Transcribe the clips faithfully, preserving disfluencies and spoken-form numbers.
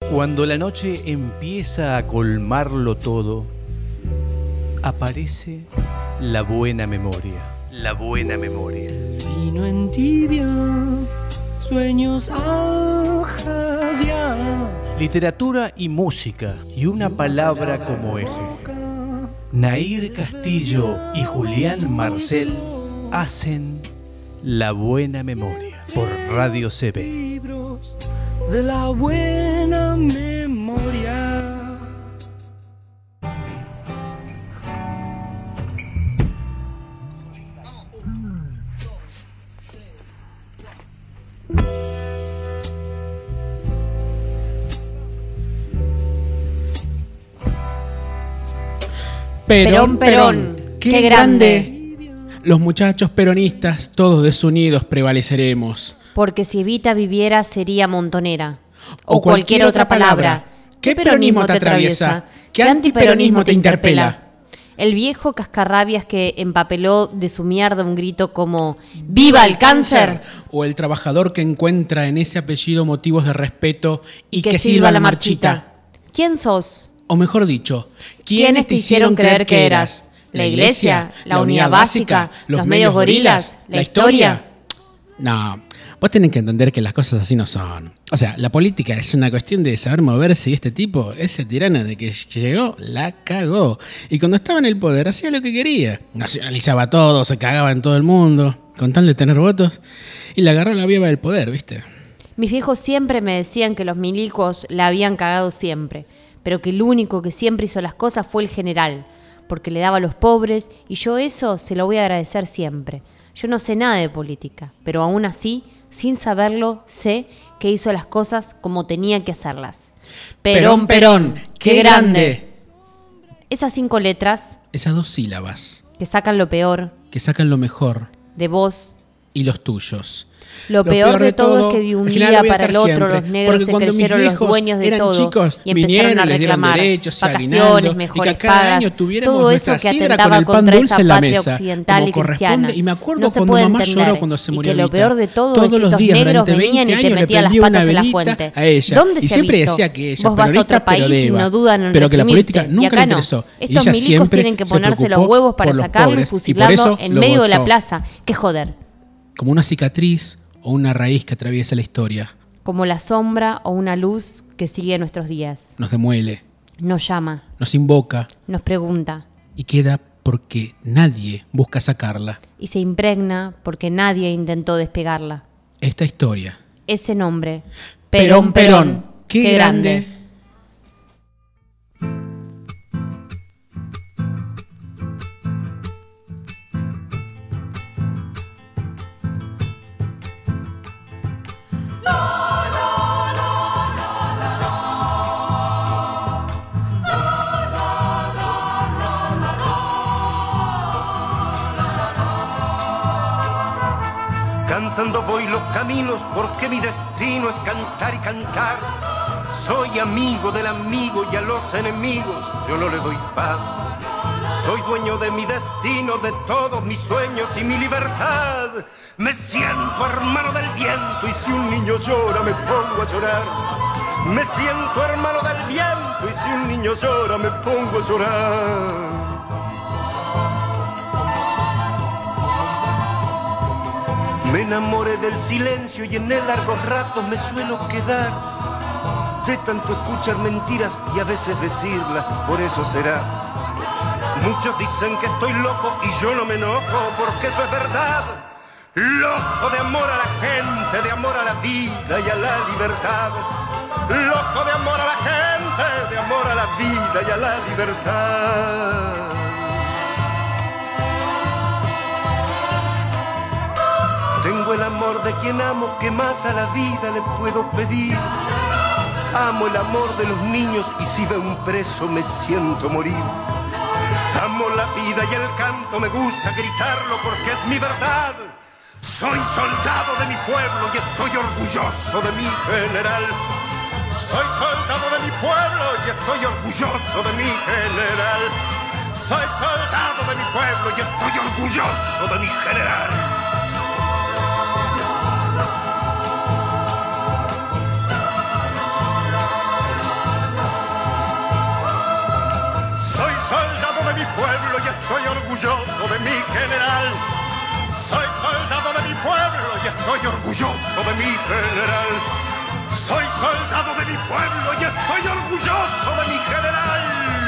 Cuando la noche empieza a colmarlo todo, aparece la buena memoria. La buena memoria. Vino en tibia, sueños al jadear. Literatura y música, y una palabra como eje. Nair Castillo y Julián Marcel hacen La Buena Memoria por Radio C B. Libros de la buena memoria. Perón, Perón, qué, qué grande. grande. Los muchachos peronistas, todos desunidos, prevaleceremos. Porque si Evita viviera sería montonera. O, o cualquier, cualquier otra palabra. ¿Qué peronismo te atraviesa? ¿Qué antiperonismo te interpela? El viejo cascarrabias que empapeló de su mierda un grito como ¡Viva el cáncer! O el trabajador que encuentra en ese apellido motivos de respeto y, y que, que silba la marchita. ¿Quién sos? O mejor dicho, ¿quiénes te hicieron creer que eras? ¿La iglesia? ¿La unidad básica? ¿Los medios gorilas? ¿La historia? No, vos tenés que entender que las cosas así no son. O sea, la política es una cuestión de saber moverse y este tipo, ese tirano de que llegó, la cagó. Y cuando estaba en el poder hacía lo que quería. Nacionalizaba todo, se cagaba en todo el mundo, con tal de tener votos. Y le agarró la viva del poder, ¿viste? Mis viejos siempre me decían que los milicos la habían cagado siempre, pero que el único que siempre hizo las cosas fue el general, porque le daba a los pobres, y yo eso se lo voy a agradecer siempre. Yo no sé nada de política, pero aún así, sin saberlo, sé que hizo las cosas como tenía que hacerlas. Perón, Perón, qué grande. Esas cinco letras, esas dos sílabas, que sacan lo peor, que sacan lo mejor, de vos y los tuyos. Lo, lo peor, peor de todo, todo es que de un día para el otro siempre, los negros se creyeron los dueños de todo chicos, y empezaron a reclamar derechos, vacaciones, mejores pagas, todo eso que atentaba contra esa patria occidental y cristiana. Y me acuerdo no se cuando puede mamá entender, lloró cuando se murió y que lo Evita. peor de todo Todos es que los estos días, negros venían y te metían las patas en la fuente. A ella. ¿Dónde y se siempre ha visto? decía que ella Vos vas a otro país y no dudan en pero que la política reprimirte, nunca y acá le no. interesó. Estos milicos tienen que ponerse los huevos para sacarlo y fusilarlo en medio de la plaza. ¡Qué joder! Como una cicatriz o una raíz que atraviesa la historia. Como la sombra o una luz que sigue nuestros días. Nos demuele. Nos llama. Nos invoca. Nos pregunta. Y queda porque nadie busca sacarla. Y se impregna porque nadie intentó despegarla. Esta historia. Ese nombre. Perón, Perón. Perón. ¡Qué, qué grande! grande. Cantando voy los caminos porque mi destino es cantar y cantar. Soy amigo del amigo y a los enemigos yo no le doy paz. Soy dueño de mi destino, de todos mis sueños y mi libertad. Me siento hermano del viento y si un niño llora me pongo a llorar. Me siento hermano del viento y si un niño llora me pongo a llorar. Me enamoré del silencio y en él largos ratos me suelo quedar. De tanto escuchar mentiras y a veces decirlas, por eso será. Muchos dicen que estoy loco y yo no me enojo porque eso es verdad. Loco de amor a la gente, de amor a la vida y a la libertad. Loco de amor a la gente, de amor a la vida y a la libertad. Tengo el amor de quien amo, que más a la vida le puedo pedir. Amo el amor de los niños y si veo un preso me siento morir. Amo la vida y el canto, me gusta gritarlo porque es mi verdad. Soy soldado de mi pueblo y estoy orgulloso de mi general. Soy soldado de mi pueblo y estoy orgulloso de mi general. Soy soldado de mi pueblo y estoy orgulloso de mi general. estoy orgulloso de mi general. Soy soldado de mi pueblo y estoy orgulloso de mi general. Soy soldado de mi pueblo y estoy orgulloso de mi general.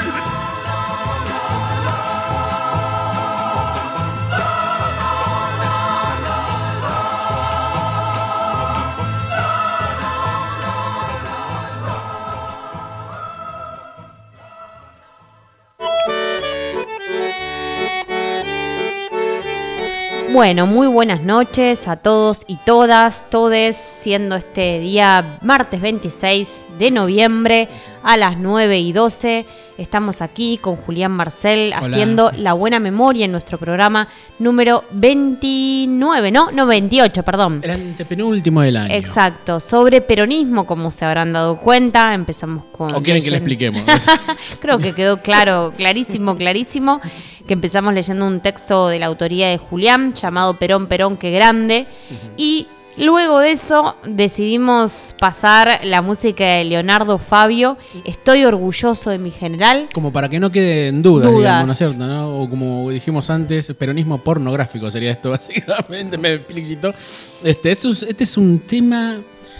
Bueno, muy buenas noches a todos y todas, todes, siendo este día martes veintiséis de noviembre a las nueve y doce. Estamos aquí con Julián Marcel. Hola. Haciendo La Buena Memoria en nuestro programa número veintinueve, ¿no? No, veintiocho, perdón. El antepenúltimo del año. Exacto, sobre peronismo, como se habrán dado cuenta. Empezamos con... ¿O quieren leyendo... que le expliquemos? Creo que quedó claro, clarísimo, clarísimo. Que empezamos leyendo un texto de la autoría de Julián llamado Perón, Perón, qué grande. Uh-huh. Y luego de eso decidimos pasar la música de Leonardo Fabio, Estoy orgulloso de mi general. Como para que no queden dudas, dudas. digamos, ¿no es cierto? ¿No? O como dijimos antes, peronismo pornográfico sería esto, básicamente, me explicitó. Este, esto es, este es un tema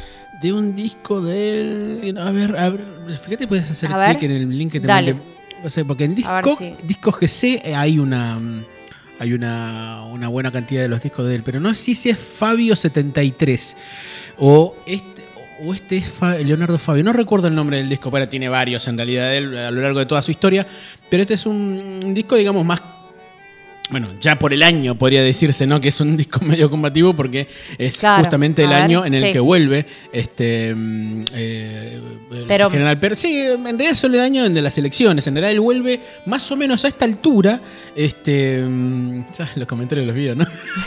de un disco del... A ver, a ver, fíjate, puedes hacer clic en el link que te Dale. mandé. O sea, porque en disco, si... disco G C hay una hay una, una buena cantidad de los discos de él, pero no sé si es Fabio setenta y tres o este, o este es Fa, Leonardo Fabio. No recuerdo el nombre del disco, pero tiene varios en realidad de él a lo largo de toda su historia. Pero este es un, un disco, digamos, más... Bueno, ya por el año podría decirse, ¿no? Que es un disco medio combativo porque es claro, justamente el ver, año en el sí. que vuelve este eh, el pero, general Perón. Sí, en realidad es solo el año de las elecciones. En realidad él vuelve más o menos a esta altura. Este, ya los comentarios los vi, ¿no?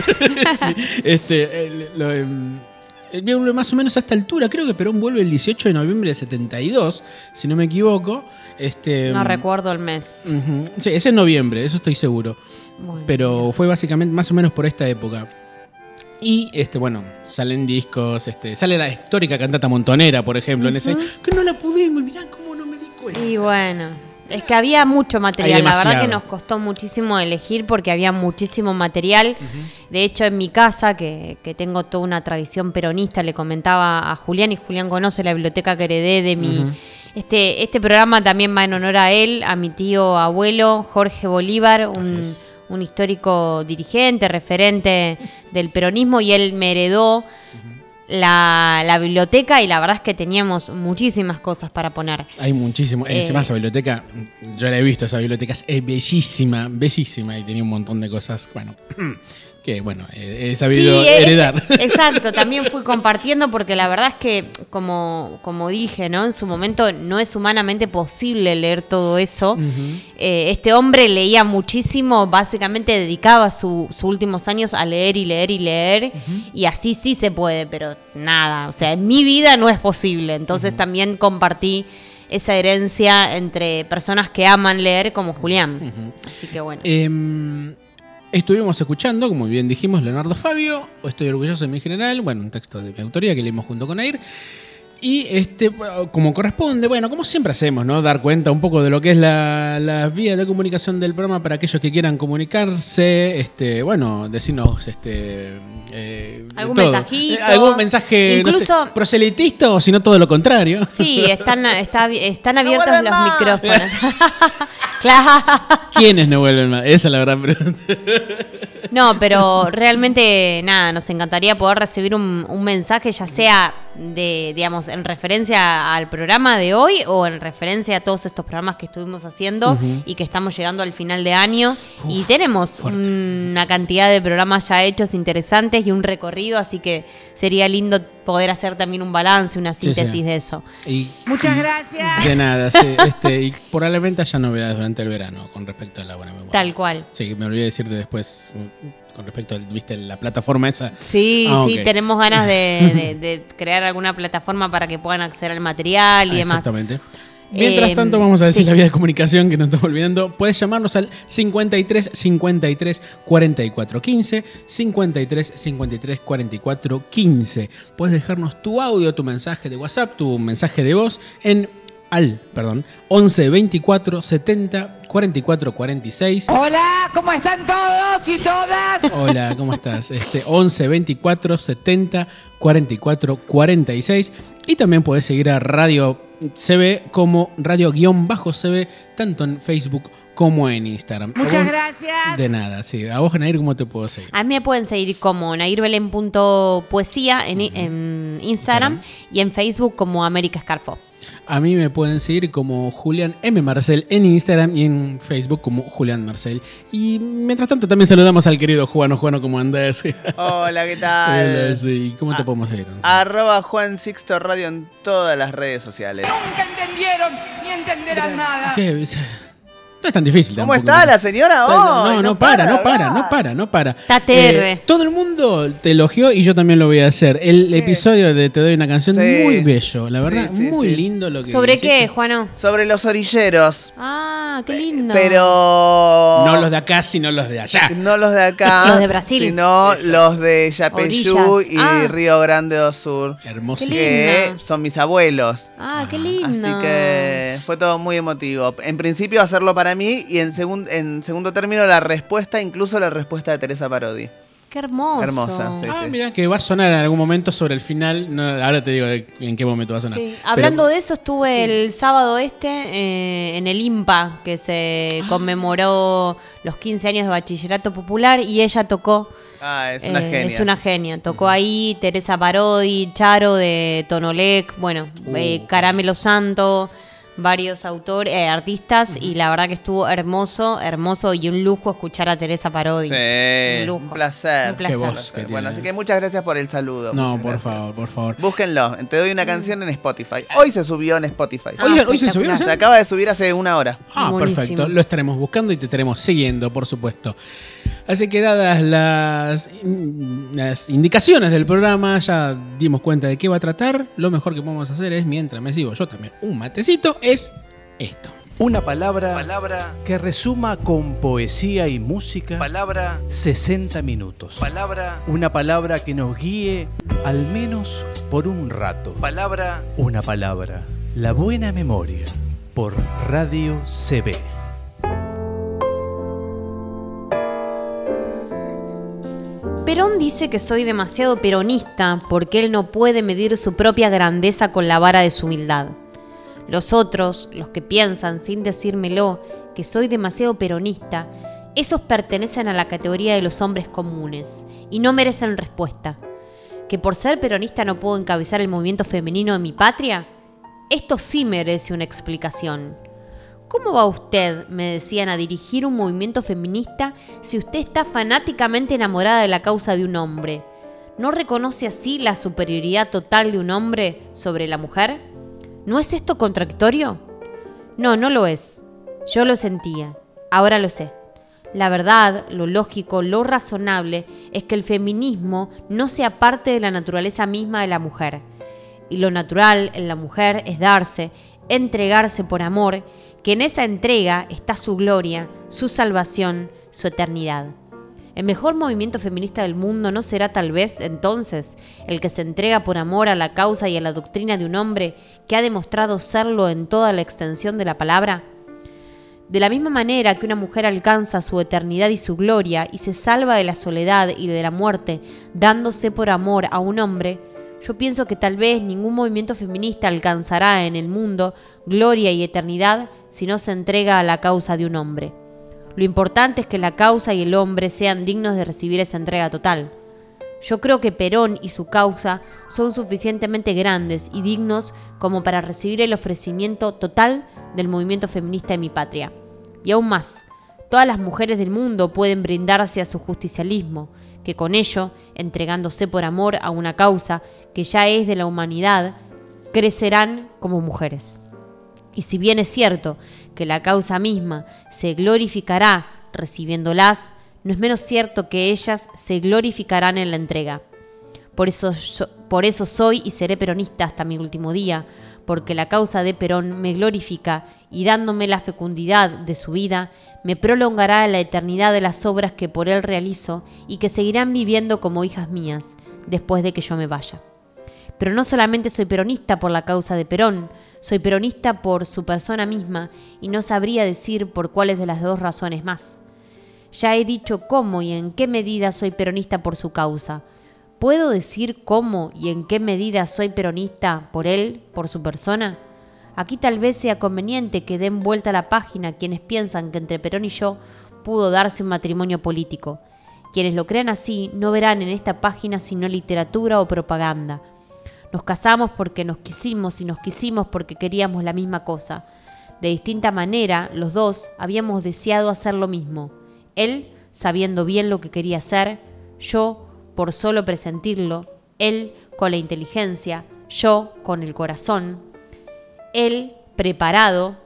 sí, este, el, lo, él vuelve más o menos a esta altura. Creo que Perón vuelve el dieciocho de noviembre de setenta y dos, si no me equivoco. Este, no recuerdo el mes. Uh-huh. Sí, es en noviembre, eso estoy seguro. Bueno, pero bien. Fue básicamente más o menos por esta época. Y este, bueno, salen discos, este, sale la histórica cantata montonera, por ejemplo, uh-huh. en ese que no la pudimos, mirá cómo no me di cuenta. Y bueno, es que había mucho material, la verdad que nos costó muchísimo elegir porque había muchísimo material. Uh-huh. De hecho, en mi casa, que, que tengo toda una tradición peronista, le comentaba a Julián, y Julián conoce la biblioteca que heredé de mi... Uh-huh. Este, este programa también va en honor a él, a mi tío abuelo, Jorge Bolívar, un... un histórico dirigente, referente del peronismo, y él me heredó uh-huh. la, la biblioteca, y la verdad es que teníamos muchísimas cosas para poner. Hay muchísimo. Eh, Encima esa biblioteca, yo la he visto, esa biblioteca es bellísima, bellísima, y tenía un montón de cosas, bueno... que bueno, he sabido sí, heredar. Es, exacto, también fui compartiendo porque la verdad es que, como, como dije, ¿no? En su momento no es humanamente posible leer todo eso. Uh-huh. Eh, este hombre leía muchísimo, básicamente dedicaba su, sus últimos años a leer y leer y leer, uh-huh. y así sí se puede, pero nada, o sea, en mi vida no es posible. Entonces uh-huh. también compartí esa herencia entre personas que aman leer como Julián. Uh-huh. Así que bueno. Eh... Estuvimos escuchando, como bien dijimos, Leonardo Fabio, Estoy orgulloso de mi general, bueno, un texto de mi autoría que leímos junto con Air. Y este, como corresponde, bueno, como siempre hacemos, ¿no? Dar cuenta un poco de lo que es la, la vía de comunicación del programa para aquellos que quieran comunicarse, este, bueno, decirnos este eh, algún todo. mensajito, eh, algún mensaje incluso, no sé, proselitista, o si no todo lo contrario. Sí, están, está, están abiertos no los más. micrófonos. Claro. ¿Quiénes no vuelven más? Esa es la gran pregunta. No, pero realmente, nada, nos encantaría poder recibir un, un mensaje, ya sea de, digamos, en referencia al programa de hoy o en referencia a todos estos programas que estuvimos haciendo uh-huh. y que estamos llegando al final de año. Uf, y tenemos fuerte. Una cantidad de programas ya hechos interesantes y un recorrido, así que sería lindo poder hacer también un balance, una síntesis sí, sí. de eso. Y, Muchas y gracias. De nada, sí. Este, y probablemente haya novedades durante el verano con respecto a La Buena Memoria. Tal cual. Sí, me olvidé decirte después con respecto a, ¿viste, la plataforma esa? Sí, ah, sí, okay. Tenemos ganas de, de, de crear alguna plataforma para que puedan acceder al material y ah, demás. Exactamente. Mientras eh, tanto, vamos a decir sí. la vía de comunicación que nos estamos olvidando. Puedes llamarnos al cincuenta y tres, cincuenta y tres, cuarenta y cuatro, quince, cincuenta y tres, cincuenta y tres, cuarenta y cuatro, quince. Puedes dejarnos tu audio, tu mensaje de WhatsApp, tu mensaje de voz en al, perdón, once, veinticuatro, setenta, cuarenta y cuatro cuarenta y seis. Hola, ¿cómo están todos y todas? Hola, ¿cómo estás? Este, once veinticuatro setenta cuarenta y cuatro cuarenta y seis. Y también podés seguir a Radio C B como Radio-C B, tanto en Facebook como en Instagram. Muchas vos, gracias. De nada, sí. A vos, Nair, ¿cómo te puedo seguir? A mí me pueden seguir como nairbelen punto poesía en, en Instagram y en Facebook como América Scarfo. A mí me pueden seguir como Julián M. Marcel en Instagram y en Facebook como Julián Marcel. Y mientras tanto también saludamos al querido Juano. Juano, ¿cómo andás? Hola, ¿qué tal? Hola, sí. ¿Cómo te Ah, podemos seguir? Arroba Juan Sixto Radio en todas las redes sociales. Nunca entendieron ni entenderán nada. ¿Qué? No es tan difícil. ¿Cómo tampoco. está la señora hoy? No, no, para, no para, hablar. no para, no para. Está T R. Eh, todo el mundo te elogió y yo también lo voy a hacer. El Sí. episodio de Te doy una canción Sí. muy bello, la verdad, Sí, sí, muy sí. lindo lo que ¿Sobre hiciste. qué, Juano? Sobre los orilleros. Ah, qué lindo. Pero... No los de acá, sino los de allá. No los de acá. Los de Brasil. Sino Exacto. los de Yapeyú Orillas. y Ah. Río Grande do Sur. Hermoso. Qué Que lindo. son mis abuelos. Ah, qué lindo. Así que fue todo muy emotivo. En principio hacerlo para mí y en, segun- en segundo término la respuesta, incluso la respuesta de Teresa Parodi. Qué hermoso. Hermosa, sí. Ah, mira, que va a sonar en algún momento sobre el final. No, ahora te digo de- en qué momento va a sonar. Sí. Pero- Hablando de eso, estuve el sábado este eh, en el IMPA, que se conmemoró los quince años de Bachillerato Popular, y ella tocó. Ah, es una eh, genia. Es una genia. Tocó ahí Teresa Parodi, Charo de Tonolec, bueno, eh, Uh. Caramelo Santo, varios autores, eh, artistas, y la verdad que estuvo hermoso, hermoso y un lujo escuchar a Teresa Parodi. Sí, Un lujo. un placer. Un placer. Qué voz placer. que Bueno, tiene. así que muchas gracias por el saludo. No, muchas por gracias. favor, por favor. Búsquenlo. Te doy una canción en Spotify. Hoy se subió en Spotify. Ah, Oye, hoy se subió espectacular. Se ya. acaba de subir hace una hora. Ah, Buenísimo. perfecto. Lo estaremos buscando y te estaremos siguiendo, por supuesto. Así que dadas las, las indicaciones del programa, ya dimos cuenta de qué va a tratar. Lo mejor que podemos hacer es, mientras me sigo yo también un matecito, es esto. Una palabra, palabra que resuma con poesía y música. Palabra sesenta minutos. Palabra, una palabra que nos guíe al menos por un rato. Palabra, una palabra. La buena memoria por Radio C B. Perón dice que soy demasiado peronista porque él no puede medir su propia grandeza con la vara de su humildad. Los otros, los que piensan sin decírmelo que soy demasiado peronista, esos pertenecen a la categoría de los hombres comunes y no merecen respuesta. ¿Que por ser peronista no puedo encabezar el movimiento femenino de mi patria? Esto sí merece una explicación. ¿Cómo va usted, me decían, a dirigir un movimiento feminista si usted está fanáticamente enamorada de la causa de un hombre? ¿No reconoce así la superioridad total de un hombre sobre la mujer? ¿No es esto contradictorio? No, no lo es. Yo lo sentía. Ahora lo sé. La verdad, lo lógico, lo razonable es que el feminismo no sea parte de la naturaleza misma de la mujer. Y lo natural en la mujer es darse, entregarse por amor, que en esa entrega está su gloria, su salvación, su eternidad. El mejor movimiento feminista del mundo no será tal vez, entonces, el que se entrega por amor a la causa y a la doctrina de un hombre que ha demostrado serlo en toda la extensión de la palabra. De la misma manera que una mujer alcanza su eternidad y su gloria y se salva de la soledad y de la muerte dándose por amor a un hombre, yo pienso que tal vez ningún movimiento feminista alcanzará en el mundo gloria y eternidad si no se entrega a la causa de un hombre. Lo importante es que la causa y el hombre sean dignos de recibir esa entrega total. Yo creo que Perón y su causa son suficientemente grandes y dignos como para recibir el ofrecimiento total del movimiento feminista de mi patria. Y aún más, todas las mujeres del mundo pueden brindarse a su justicialismo, que con ello, entregándose por amor a una causa que ya es de la humanidad, crecerán como mujeres. Y si bien es cierto que la causa misma se glorificará recibiéndolas, no es menos cierto que ellas se glorificarán en la entrega. Por eso, yo, por eso soy y seré peronista hasta mi último día, porque la causa de Perón me glorifica y dándome la fecundidad de su vida, me prolongará la eternidad de las obras que por él realizo y que seguirán viviendo como hijas mías después de que yo me vaya. Pero no solamente soy peronista por la causa de Perón, Soy peronista por su persona misma y no sabría decir por cuáles de las dos razones más. Ya he dicho cómo y en qué medida soy peronista por su causa. ¿Puedo decir cómo y en qué medida soy peronista por él, por su persona? Aquí tal vez sea conveniente que den vuelta a la página quienes piensan que entre Perón y yo pudo darse un matrimonio político. Quienes lo crean así no verán en esta página sino literatura o propaganda. Nos casamos porque nos quisimos y nos quisimos porque queríamos la misma cosa. De distinta manera, los dos habíamos deseado hacer lo mismo. Él, sabiendo bien lo que quería hacer, yo, por solo presentirlo, él con la inteligencia, yo con el corazón, él preparado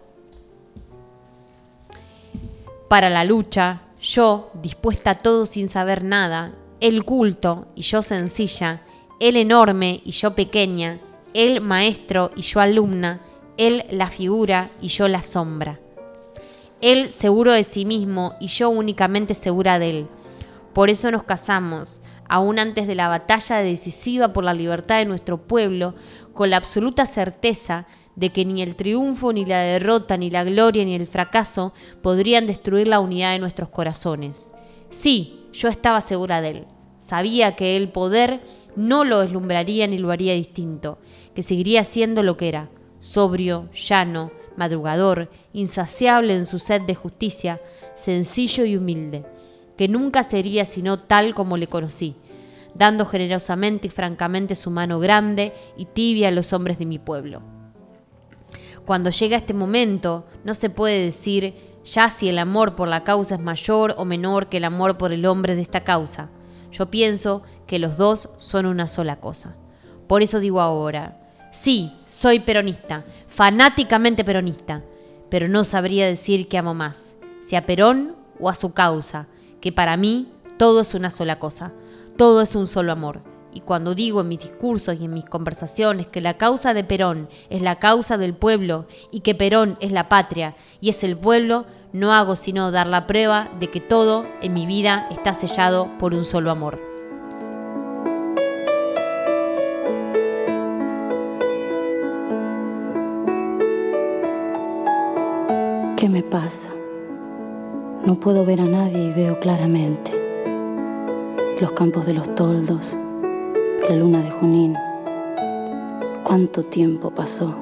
para la lucha, yo dispuesta a todo sin saber nada, él culto y yo sencilla, él enorme y yo pequeña, él maestro y yo alumna, él la figura y yo la sombra. Él seguro de sí mismo y yo únicamente segura de él. Por eso nos casamos, aún antes de la batalla decisiva por la libertad de nuestro pueblo, con la absoluta certeza de que ni el triunfo, ni la derrota, ni la gloria, ni el fracaso podrían destruir la unidad de nuestros corazones. Sí, yo estaba segura de él. Sabía que el poder no lo deslumbraría ni lo haría distinto, que seguiría siendo lo que era, sobrio, llano, madrugador, insaciable en su sed de justicia, sencillo y humilde, que nunca sería sino tal como le conocí, dando generosamente y francamente su mano grande y tibia a los hombres de mi pueblo. Cuando llega este momento, no se puede decir ya si el amor por la causa es mayor o menor que el amor por el hombre de esta causa. Yo pienso que los dos son una sola cosa. Por eso digo ahora, sí, soy peronista, fanáticamente peronista, pero no sabría decir que amo más, si a Perón o a su causa, que para mí todo es una sola cosa, todo es un solo amor. Y cuando digo en mis discursos y en mis conversaciones que la causa de Perón es la causa del pueblo y que Perón es la patria y es el pueblo, no hago sino dar la prueba de que todo en mi vida está sellado por un solo amor. ¿Qué me pasa? No puedo ver a nadie y veo claramente los campos de los toldos, la luna de Junín. ¿Cuánto tiempo pasó?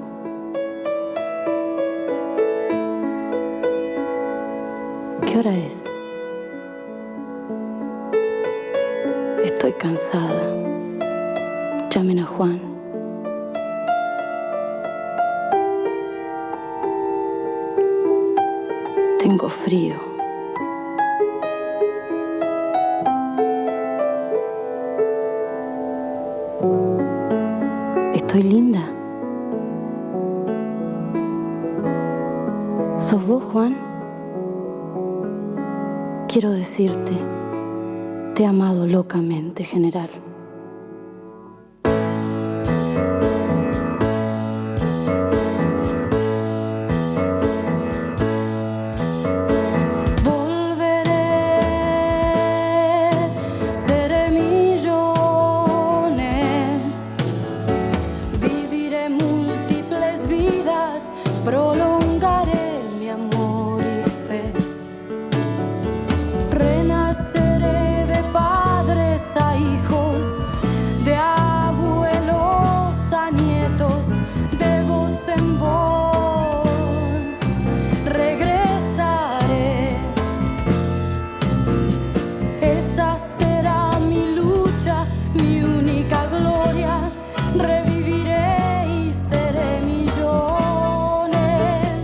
¿Qué hora es? Estoy cansada. Llamen a Juan. Tengo frío. Estoy linda. ¿Sos vos, Juan? Quiero decirte, te he amado locamente, general. Reviviré y seré millones.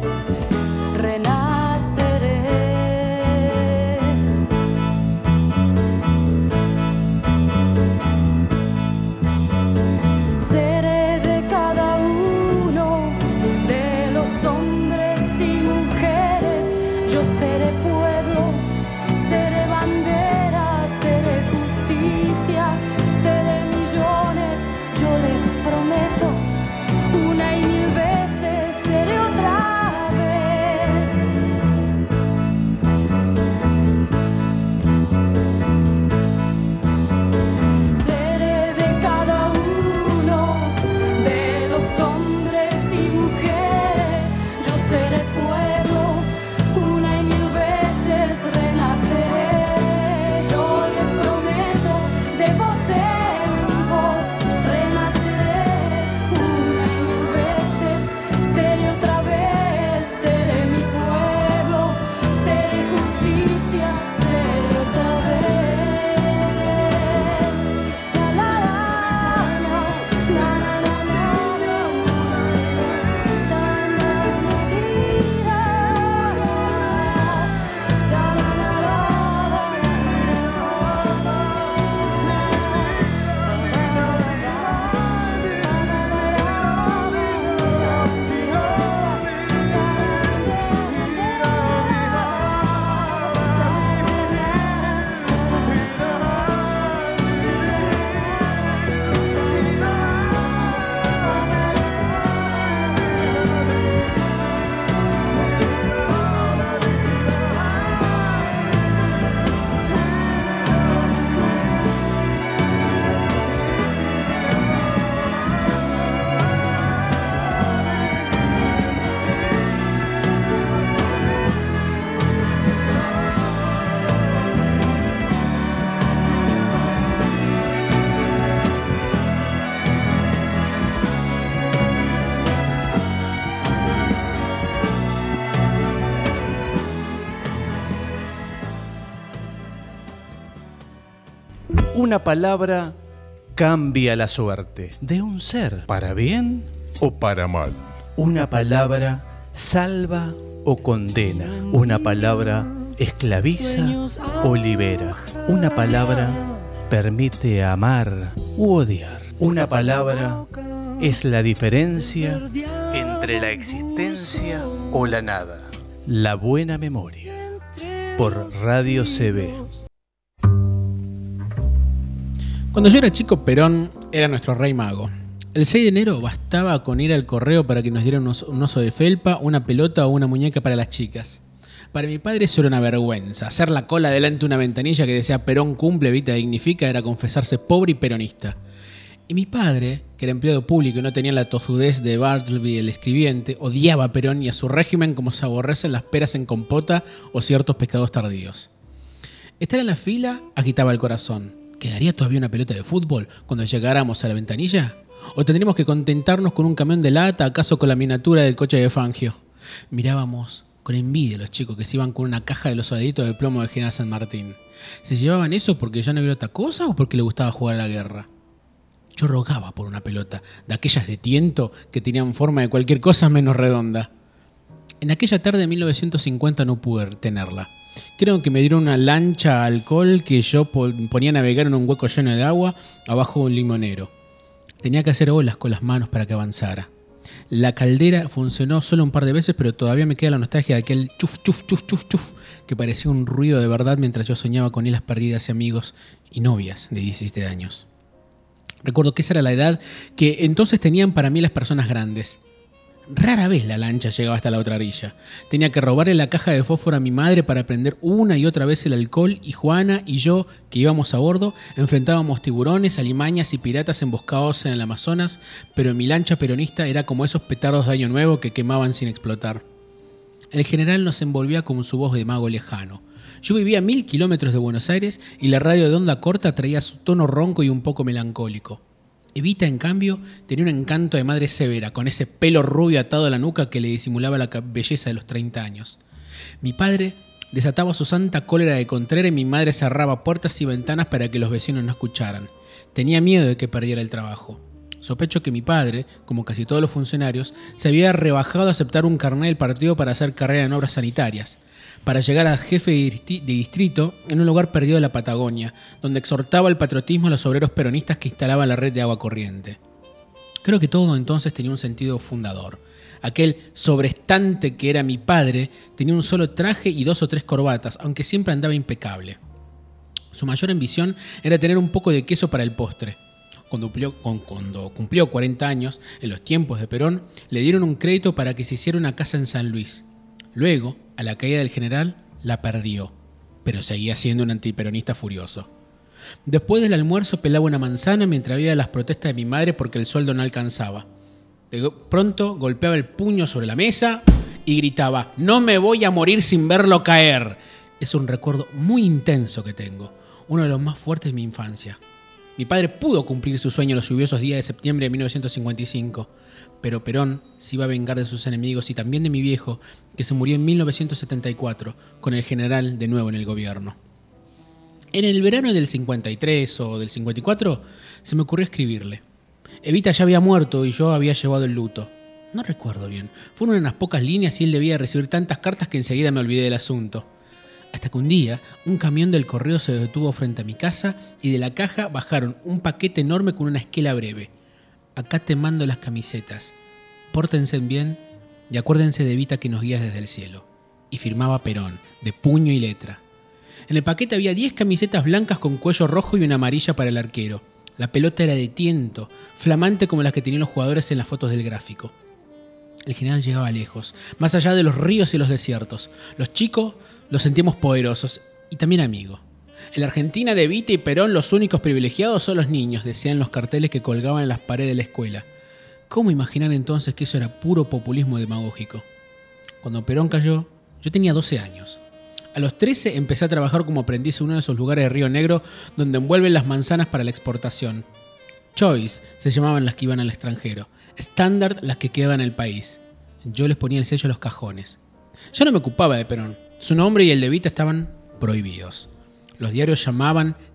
Una palabra cambia la suerte de un ser, para bien o para mal. Una palabra salva o condena. Una palabra esclaviza o libera. Una palabra permite amar u odiar. Una palabra es la diferencia entre la existencia o la nada. La buena memoria. Por Radio C B. Cuando yo era chico, Perón era nuestro rey mago. El seis de enero bastaba con ir al correo para que nos dieran un oso de felpa, una pelota o una muñeca para las chicas. Para mi padre eso era una vergüenza. Hacer la cola delante de una ventanilla que decía Perón cumple, Evita dignifica, era confesarse pobre y peronista. Y mi padre, que era empleado público y no tenía la tozudez de Bartleby el escribiente, odiaba a Perón y a su régimen como se aborrecen las peras en compota o ciertos pescados tardíos. Estar en la fila agitaba el corazón. ¿Quedaría todavía una pelota de fútbol cuando llegáramos a la ventanilla? ¿O tendríamos que contentarnos con un camión de lata, acaso con la miniatura del coche de Fangio? Mirábamos con envidia a los chicos que se iban con una caja de los soldaditos de plomo de General San Martín. ¿Se llevaban eso porque ya no había otra cosa o porque les gustaba jugar a la guerra? Yo rogaba por una pelota, de aquellas de tiento que tenían forma de cualquier cosa menos redonda. En aquella tarde de mil novecientos cincuenta no pude tenerla. Creo que me dieron una lancha a alcohol que yo ponía a navegar en un hueco lleno de agua abajo de un limonero. Tenía que hacer olas con las manos para que avanzara. La caldera funcionó solo un par de veces, pero todavía me queda la nostalgia de aquel chuf, chuf, chuf, chuf, chuf, que parecía un ruido de verdad mientras yo soñaba con islas perdidas y amigos y novias de diecisiete años. Recuerdo que esa era la edad que entonces tenían para mí las personas grandes. Rara vez la lancha llegaba hasta la otra orilla. Tenía que robarle la caja de fósforo a mi madre para prender una y otra vez el alcohol y Juana y yo, que íbamos a bordo, enfrentábamos tiburones, alimañas y piratas emboscados en el Amazonas, pero mi lancha peronista era como esos petardos de Año Nuevo que quemaban sin explotar. El general nos envolvía con su voz de mago lejano. Yo vivía a mil kilómetros de Buenos Aires y la radio de onda corta traía su tono ronco y un poco melancólico. Evita, en cambio, tenía un encanto de madre severa, con ese pelo rubio atado a la nuca que le disimulaba la belleza de los treinta años. Mi padre desataba su santa cólera de Contreras y mi madre cerraba puertas y ventanas para que los vecinos no escucharan. Tenía miedo de que perdiera el trabajo. Sospecho que mi padre, como casi todos los funcionarios, se había rebajado a aceptar un carnet del partido para hacer carrera en obras sanitarias, para llegar a jefe de distrito en un lugar perdido de la Patagonia, donde exhortaba el patriotismo a los obreros peronistas que instalaban la red de agua corriente. Creo que todo entonces tenía un sentido fundador. Aquel sobrestante que era mi padre tenía un solo traje y dos o tres corbatas, aunque siempre andaba impecable. Su mayor ambición era tener un poco de queso para el postre. Cuando cumplió, cuando cumplió cuarenta años, en los tiempos de Perón, le dieron un crédito para que se hiciera una casa en San Luis. Luego, a la caída del general, la perdió, pero seguía siendo un antiperonista furioso. Después del almuerzo pelaba una manzana mientras veía las protestas de mi madre porque el sueldo no alcanzaba. De pronto golpeaba el puño sobre la mesa y gritaba: «No me voy a morir sin verlo caer». Es un recuerdo muy intenso que tengo, uno de los más fuertes de mi infancia. Mi padre pudo cumplir su sueño los lluviosos días de septiembre de mil novecientos cincuenta y cinco, pero Perón se iba a vengar de sus enemigos y también de mi viejo, que se murió en mil novecientos setenta y cuatro, con el general de nuevo en el gobierno. En el verano del cincuenta y tres o del cincuenta y cuatro se me ocurrió escribirle. Evita ya había muerto y yo había llevado el luto. No recuerdo bien, fueron unas pocas líneas y él debía recibir tantas cartas que enseguida me olvidé del asunto. Hasta que un día, un camión del correo se detuvo frente a mi casa y de la caja bajaron un paquete enorme con una esquela breve. Acá te mando las camisetas. Pórtense bien y acuérdense de Evita que nos guías desde el cielo. Y firmaba Perón, de puño y letra. En el paquete había diez camisetas blancas con cuello rojo y una amarilla para el arquero. La pelota era de tiento, flamante como las que tenían los jugadores en las fotos del gráfico. El general llegaba lejos, más allá de los ríos y los desiertos. Los chicos los sentíamos poderosos y también amigos. En la Argentina de Evita y Perón los únicos privilegiados son los niños, decían los carteles que colgaban en las paredes de la escuela. ¿Cómo imaginar entonces que eso era puro populismo demagógico? Cuando Perón cayó, yo tenía doce años. A los trece empecé a trabajar como aprendiz en uno de esos lugares de Río Negro donde envuelven las manzanas para la exportación. Choice se llamaban las que iban al extranjero, Standard las que quedaban en el país. Yo les ponía el sello a los cajones. Ya no me ocupaba de Perón. Su nombre y el de Evita estaban prohibidos. Los diarios llamaban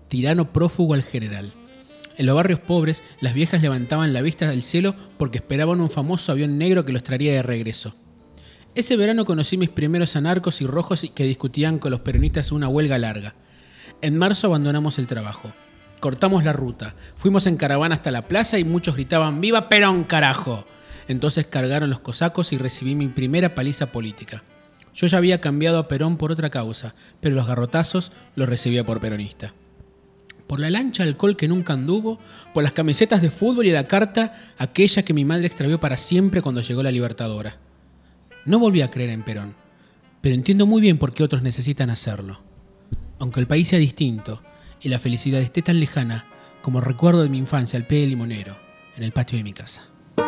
tirano prófugo al general. En los barrios pobres, las viejas levantaban la vista al cielo porque esperaban un famoso avión negro que los traería de regreso. Ese verano conocí mis primeros anarcos y rojos que discutían con los peronistas una huelga larga. En marzo abandonamos el trabajo. Cortamos la ruta. Fuimos en caravana hasta la plaza y muchos gritaban ¡Viva Perón, carajo! Entonces cargaron los cosacos y recibí mi primera paliza política. Yo ya había cambiado a Perón por otra causa, pero los garrotazos los recibía por peronista. Por la lancha alcohol que nunca anduvo, por las camisetas de fútbol y la carta, aquella que mi madre extravió para siempre cuando llegó la Libertadora. No volví a creer en Perón, pero entiendo muy bien por qué otros necesitan hacerlo. Aunque el país sea distinto y la felicidad esté tan lejana como el recuerdo de mi infancia al pie del limonero, en el patio de mi casa.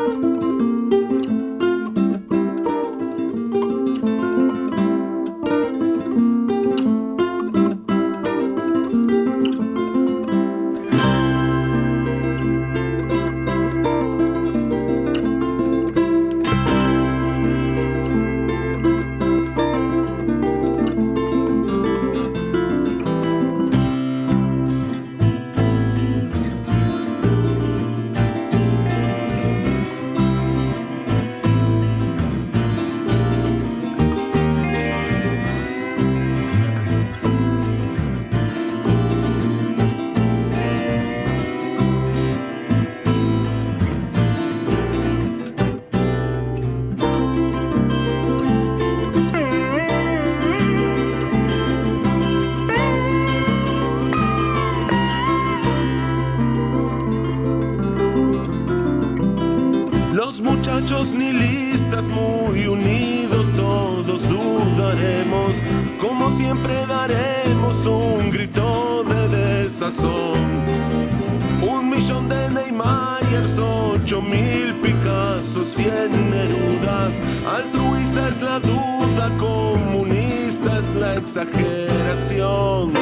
Muchachos nihilistas muy unidos, todos dudaremos, como siempre daremos un grito de desazón. Un millón de Neymayers, ocho mil Picassos, cien Nerudas. Altruista es la duda, comunista es la exageración.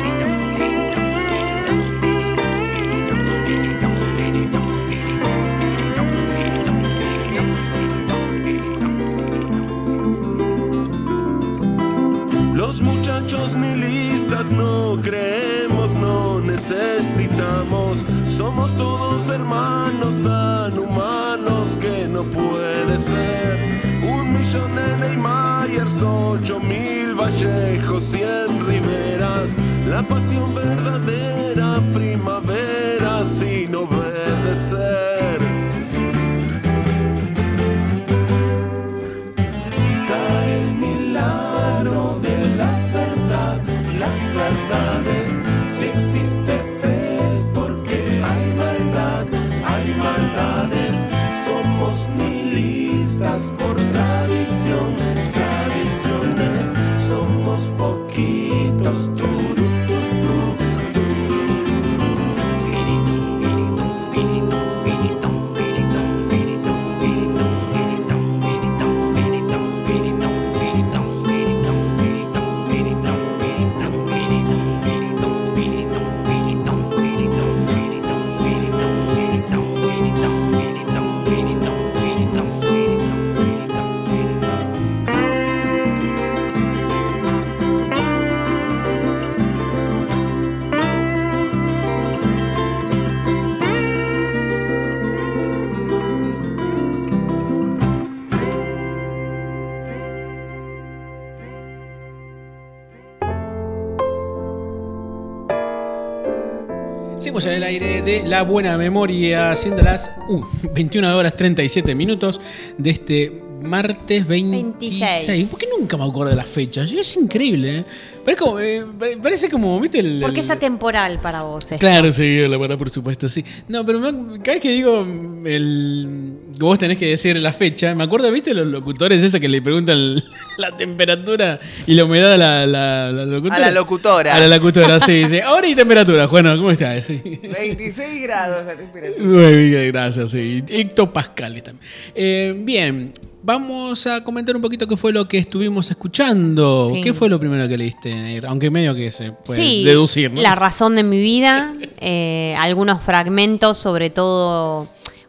Los muchachos nihilistas no creemos, no necesitamos. Somos todos hermanos tan humanos que no puede ser. Un millón de Neymayers, ocho mil Vallejos, cien Riveras. La pasión verdadera, primavera sin obedecer. Cae el milagro de la verdad, las verdades. Si existe fe es porque hay maldad, hay maldades. Somos nihilistas por tradición, tradiciones. Somos poquitos, turu, tu, tu. Seguimos en el aire de La Buena Memoria, siendo las uh, veintiuna horas treinta y siete minutos de este martes veintiséis. veintiséis. ¿Por qué nunca me acuerdo de las fechas? Es increíble, ¿eh? Parece como, eh, parece como ¿viste? El, Porque el... es atemporal para vos. Esto. Claro, sí, la verdad, por supuesto, sí. No, pero me, cada vez que digo el, que vos tenés que decir la fecha, me acuerdo, ¿viste? Los locutores esos que le preguntan la temperatura y la humedad a la, la, la locutora. A la locutora. A la locutora, sí, sí. Ahora y temperatura, bueno, ¿cómo estás? Sí. veintiséis grados la temperatura. Muy bien, gracias, sí. Hectopascales también. Eh, bien, vamos a comentar un poquito qué fue lo que estuvimos escuchando. Sí. ¿Qué fue lo primero que leíste? Aunque medio que se puede sí, deducir, ¿no? La razón de mi vida, eh, algunos fragmentos, sobre todo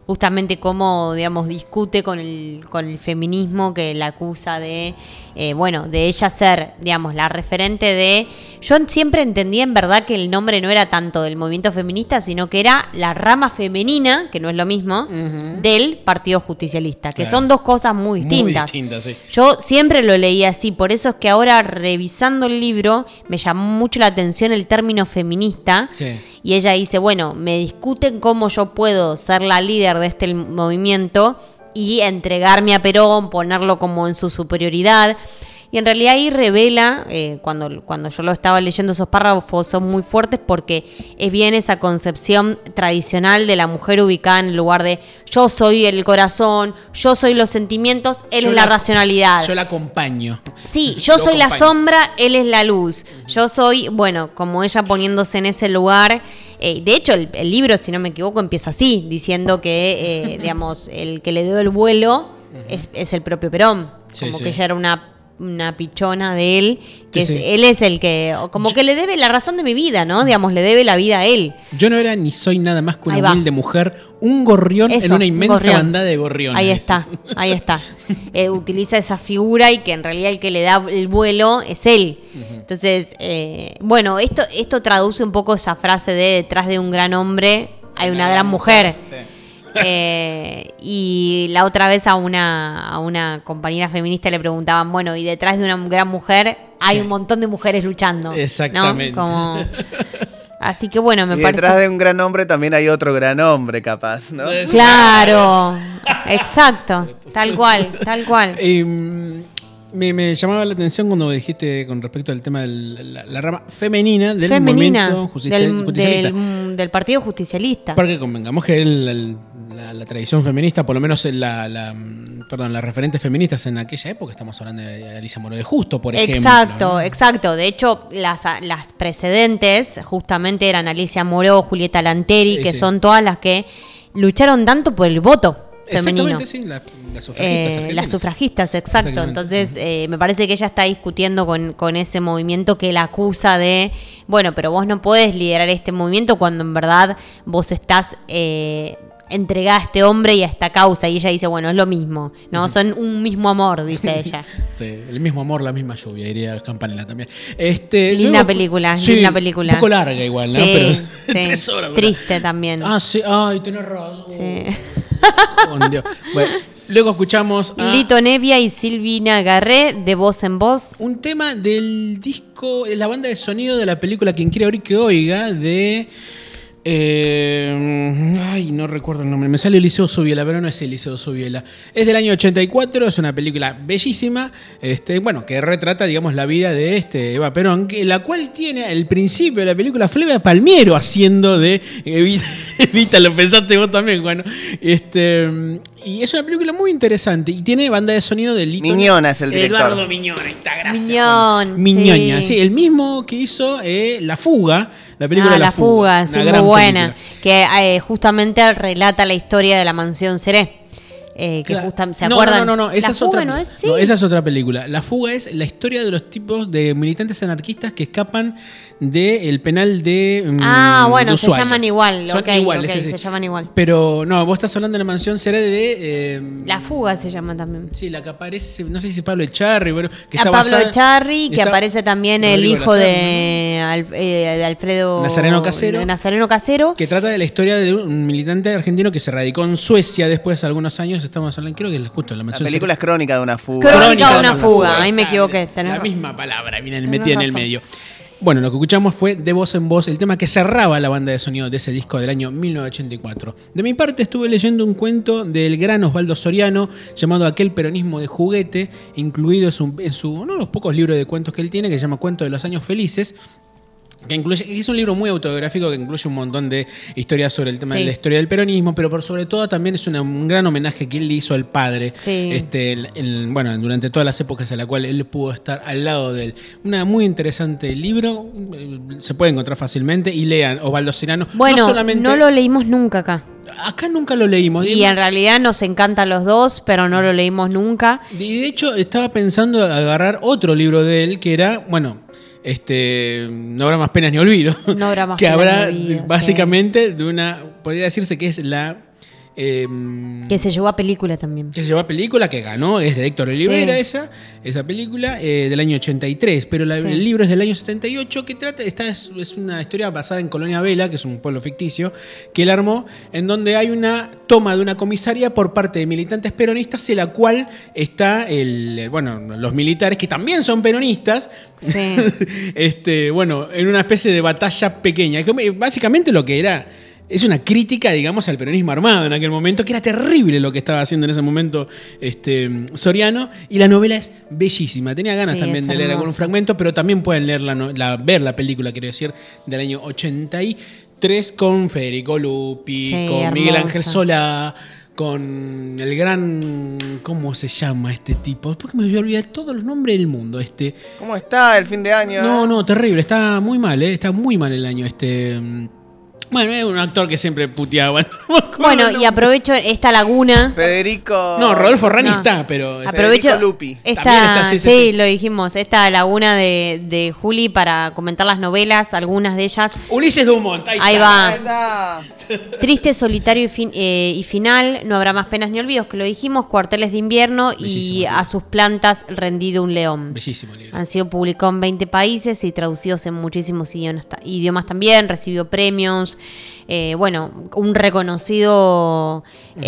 justamente cómo, digamos, discute con el, con el feminismo que la acusa de, eh, bueno, de ella ser, digamos, la referente de... Yo siempre entendía en verdad que el nombre no era tanto del movimiento feminista, sino que era la rama femenina, que no es lo mismo, uh-huh. del Partido Justicialista, que claro. son dos cosas muy distintas. Muy distintas, sí. Yo siempre lo leía así, por eso es que ahora revisando el libro me llamó mucho la atención el término feminista, sí. y ella dice, bueno, me discuten cómo yo puedo ser la líder de este movimiento y entregarme a Perón, ponerlo como en su superioridad. Y en realidad ahí revela, eh, cuando, cuando yo lo estaba leyendo, esos párrafos son muy fuertes porque es bien esa concepción tradicional de la mujer ubicada en el lugar de yo soy el corazón, yo soy los sentimientos, él yo es la, la racionalidad. Yo la acompaño. Sí, yo soy la sombra, él es la luz. Yo soy, bueno, como ella poniéndose en ese lugar. Eh, de hecho, el, el libro, si no me equivoco, empieza así, diciendo que, eh, digamos, el que le dio el vuelo uh-huh. es, es el propio Perón. Sí, como sí. que ella era una... una pichona de él, que sí, es, sí. él es el que, como yo, que le debe la razón de mi vida, ¿no? Digamos, le debe la vida a él. Yo no era ni soy nada más que una humilde mujer, un gorrión Eso, en una inmensa gorrión. bandada de gorriones. Ahí está, ahí está. Eh, utiliza esa figura y que en realidad el que le da el vuelo es él. Uh-huh. Entonces, eh, bueno, esto, esto traduce un poco esa frase de detrás de un gran hombre hay una, una gran mujer. mujer. Sí. Eh, y la otra vez a una a una compañera feminista le preguntaban, bueno, y detrás de una gran mujer hay sí. un montón de mujeres luchando. Exactamente. ¿No? Como... Así que bueno, me y parece... detrás de un gran hombre también hay otro gran hombre, capaz, ¿no? Claro, exacto, tal cual, tal cual. Eh, me, me llamaba la atención cuando dijiste con respecto al tema de la, la rama femenina del femenina, movimiento justici- del, justicialista. Del, del Partido Justicialista. Porque convengamos que el, el, la, la tradición feminista, por lo menos la, la, perdón, las referentes feministas en aquella época, estamos hablando de Alicia Moró de Justo, por ejemplo. Exacto, ¿no? exacto. De hecho, las, las precedentes justamente eran Alicia Moró, Julieta Lanteri, sí, que sí. son todas las que lucharon tanto por el voto femenino. Exactamente, sí, la, las sufragistas. Eh, las sufragistas, exacto. Entonces, eh, me parece que ella está discutiendo con, con ese movimiento que la acusa de, bueno, pero vos no podés liderar este movimiento cuando en verdad vos estás... Eh, entregada a este hombre y a esta causa. Y ella dice, bueno, es lo mismo, ¿no? Son un mismo amor, dice ella. Sí, el mismo amor, la misma lluvia, diría Campanella también. Este, linda luego, película, sí, linda película. Un poco larga igual, ¿no? Sí, Pero sí. tres horas, triste también. Ah, sí, ay, tenés razón. Sí. Oh, Dios. Bueno, luego escuchamos a Lito Nevia y Silvina Garré, de Voz en Voz. un tema del disco, la banda de sonido de la película Quien quiera oír que oiga, de... Eh, ay, no recuerdo el nombre. Me sale Eliseo Subiela, pero no es Eliseo Subiela. Es del año ochenta y cuatro, es una película bellísima, este, bueno, que retrata, digamos, la vida de este Eva Perón, que, la cual tiene el principio de la película Flavia Palmiero haciendo de Evita, Evita, lo pensaste vos también, bueno. Este, y es una película muy interesante y tiene banda de sonido de Lito. Miñona es el director. Eduardo Miñona, está, gracias. Miñón, Juan. Miñoña, sí. sí, el mismo que hizo eh, La Fuga, la película Ah, La, La Fuga. Fuga, una sí, muy gran buena. película. Que eh, justamente relata la historia de la mansión Seré. Eh, que Claro. justa- ¿Se no, acuerdan? No, no, no, esa La es Fuga otra. no es, sí. No, esa es otra película. La Fuga es la historia de los tipos de militantes anarquistas que escapan del penal de um, Ah, bueno, de se Ushuaia. llaman igual. Son ok, iguales, ok, sí, sí. se llaman igual. Pero no, vos estás hablando de la mansión Seré de... eh, La Fuga se llama también. Sí, la que aparece, no sé si Pablo Echarri, pero que A está Pablo basada- Echarri, que está- aparece también el Rodrigo hijo Lazar, de, Al- eh, de Alfredo Nazareno Casero. de Nazareno Casero. Que trata de la historia de un militante argentino que se radicó en Suecia después de algunos años. Estamos hablando, creo que es justo la La mansión película es crónica de una fuga. Crónica de una de fuga, ahí me Está equivoqué. bien, tenés La razón. misma palabra, viene Tenés metida en el razón. medio. Bueno, lo que escuchamos fue De Voz en Voz, el tema que cerraba la banda de sonido de ese disco del año mil novecientos ochenta y cuatro. De mi parte estuve leyendo un cuento del gran Osvaldo Soriano llamado Aquel peronismo de juguete, incluido en su, en su uno de los pocos libros de cuentos que él tiene, que se llama Cuento de los años felices. Que incluye, es un libro muy autobiográfico que incluye un montón de historias sobre el tema Sí. de la historia del peronismo, pero por sobre todo también es una- un gran homenaje que él le hizo al padre. Sí. Este, el- el- bueno, durante todas las épocas en las cuales él pudo estar al lado de él. Una muy interesante libro, eh, se puede encontrar fácilmente y lean Osvaldo Soriano. Bueno, no, solamente, no lo leímos nunca acá. acá nunca lo leímos. Y en realidad nos encantan los dos, pero no lo leímos nunca. Y de hecho estaba pensando agarrar otro libro de él que era, bueno, este, no habrá más penas ni olvido. No habrá más que penas habrá ni olvido, básicamente de una, podría decirse que es la Eh, Que se llevó a película también. Que se llevó a película, que ganó, es de Héctor Olivera Sí. esa, esa película, eh, del año ochenta y tres, pero la- Sí. el libro es del año setenta y ocho, que trata, esta es, es una historia basada en Colonia Vela, que es un pueblo ficticio, que él armó, en donde hay una toma de una comisaría por parte de militantes peronistas, en la cual está el, bueno, los militares, que también son peronistas, Sí. este, bueno, en una especie de batalla pequeña, que básicamente lo que era... Es una crítica, digamos, al peronismo armado en aquel momento, que era terrible lo que estaba haciendo en ese momento este, Soriano. Y la novela es bellísima. Tenía ganas Sí, también es de leer algún hermosa. fragmento, pero también pueden leer la, no- la- ver la película, quiero decir, del año ochenta y tres con Federico Lupi, Sí, con Miguel hermosa. Ángel Solá, con el gran... ¿Cómo se llama este tipo? Porque me voy a olvidar todos los nombres del mundo. Este, ¿Cómo está el fin de año? no, eh? no, terrible. Está muy mal, ¿eh? Está muy mal el año. Este... mm, Bueno, es un actor que siempre puteaba. No me acuerdo Bueno, el y nombre. aprovecho esta laguna. Federico. No, Rodolfo Rani No. está, pero... Aprovecho Federico Lupi. esta, También está, sí, sí, sí, sí. lo dijimos, esta laguna de, de Juli para comentar las novelas, algunas de ellas. Ulises Dumont, ahí, Ahí está. va. Ahí está. Triste, solitario y, fin- eh, y final, no habrá más penas ni olvidos, que lo dijimos, Cuarteles de invierno y Bellísimo libro. A sus plantas rendido un león. Bellísimo libro. Han sido publicados en veinte países y traducidos en muchísimos idiomas, ta- idiomas también, recibió premios. Eh, bueno, un reconocido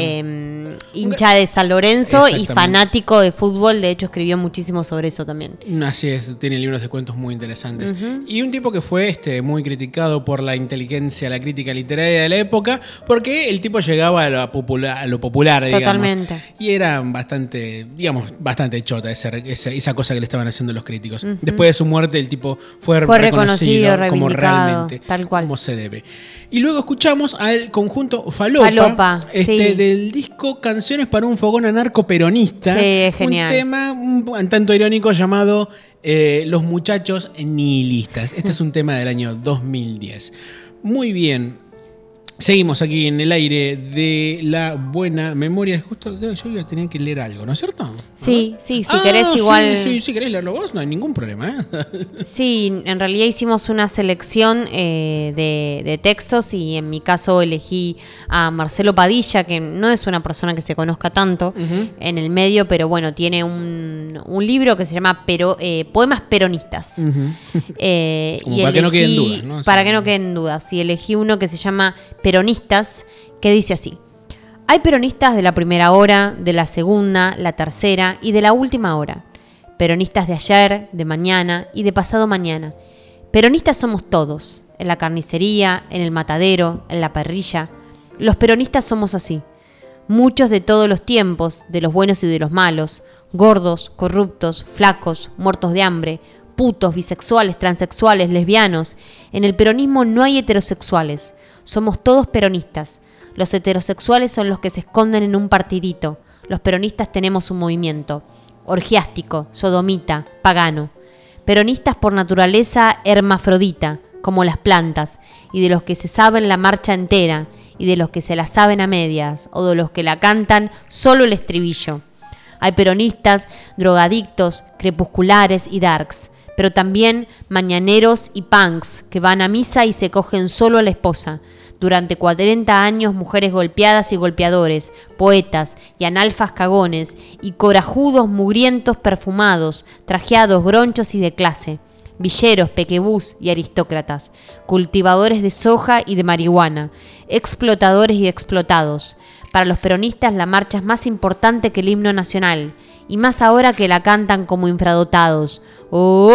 eh, hincha de San Lorenzo y Exactamente. fanático de fútbol, de hecho escribió muchísimo sobre eso también. Así es, tiene libros de cuentos muy interesantes. Y un tipo que fue este, muy criticado por la inteligencia, la crítica literaria de la época, porque el tipo llegaba a lo popular, a lo popular digamos. Totalmente. Y era bastante, digamos, bastante chota esa, esa, esa cosa que le estaban haciendo los críticos. Después de su muerte, el tipo fue, Fue reconocido, reconocido, como reivindicado, realmente, tal cual. como se debe. Y luego escuchamos al conjunto Falopa, Falopa, este, sí. del disco Canciones para un fogón anarco-peronista. Sí, es genial. Un tema un, un tanto irónico llamado eh, Los muchachos nihilistas. Este es un tema del año dos mil diez. Muy bien. Seguimos aquí en el aire de la buena memoria. Justo creo que yo iba a tener que leer algo, ¿no es cierto? Sí, sí, si Ah, querés sí, igual... Sí, si querés leerlo vos, no hay ningún problema. ¿eh? Sí, en realidad hicimos una selección eh, de, de textos y en mi caso elegí a Marcelo Padilla, que no es una persona que se conozca tanto Ujú. en el medio, pero bueno, tiene un, un libro que se llama pero, eh, Poemas Peronistas. Ujú. Eh, Como y para que no queden elegí- dudas, ¿no? O sea, Para que no queden dudas. Y elegí uno que se llama Peronistas, que dice así. Hay peronistas de la primera hora, de la segunda, la tercera y de la última hora. Peronistas de ayer, de mañana y de pasado mañana. Peronistas somos todos, en la carnicería, en el matadero, en la parrilla. Los peronistas somos así. Muchos de todos los tiempos, de los buenos y de los malos, gordos, corruptos, flacos, muertos de hambre, putos, bisexuales, transexuales, lesbianos. En el peronismo no hay heterosexuales. Somos todos peronistas. Los heterosexuales son los que se esconden en un partidito. Los peronistas tenemos un movimiento. Orgiástico, sodomita, pagano. Peronistas por naturaleza hermafrodita, como las plantas, y de los que se saben la marcha entera, y de los que se la saben a medias, o de los que la cantan solo el estribillo. Hay peronistas, drogadictos, crepusculares y darks, pero también mañaneros y punks que van a misa y se cogen solo a la esposa. Durante cuarenta años mujeres golpeadas y golpeadores, poetas y analfas cagones, y corajudos mugrientos perfumados, trajeados, gronchos y de clase. Villeros, pequebús y aristócratas, cultivadores de soja y de marihuana, explotadores y explotados. Para los peronistas la marcha es más importante que el himno nacional, y más ahora que la cantan como infradotados. ¡Oh,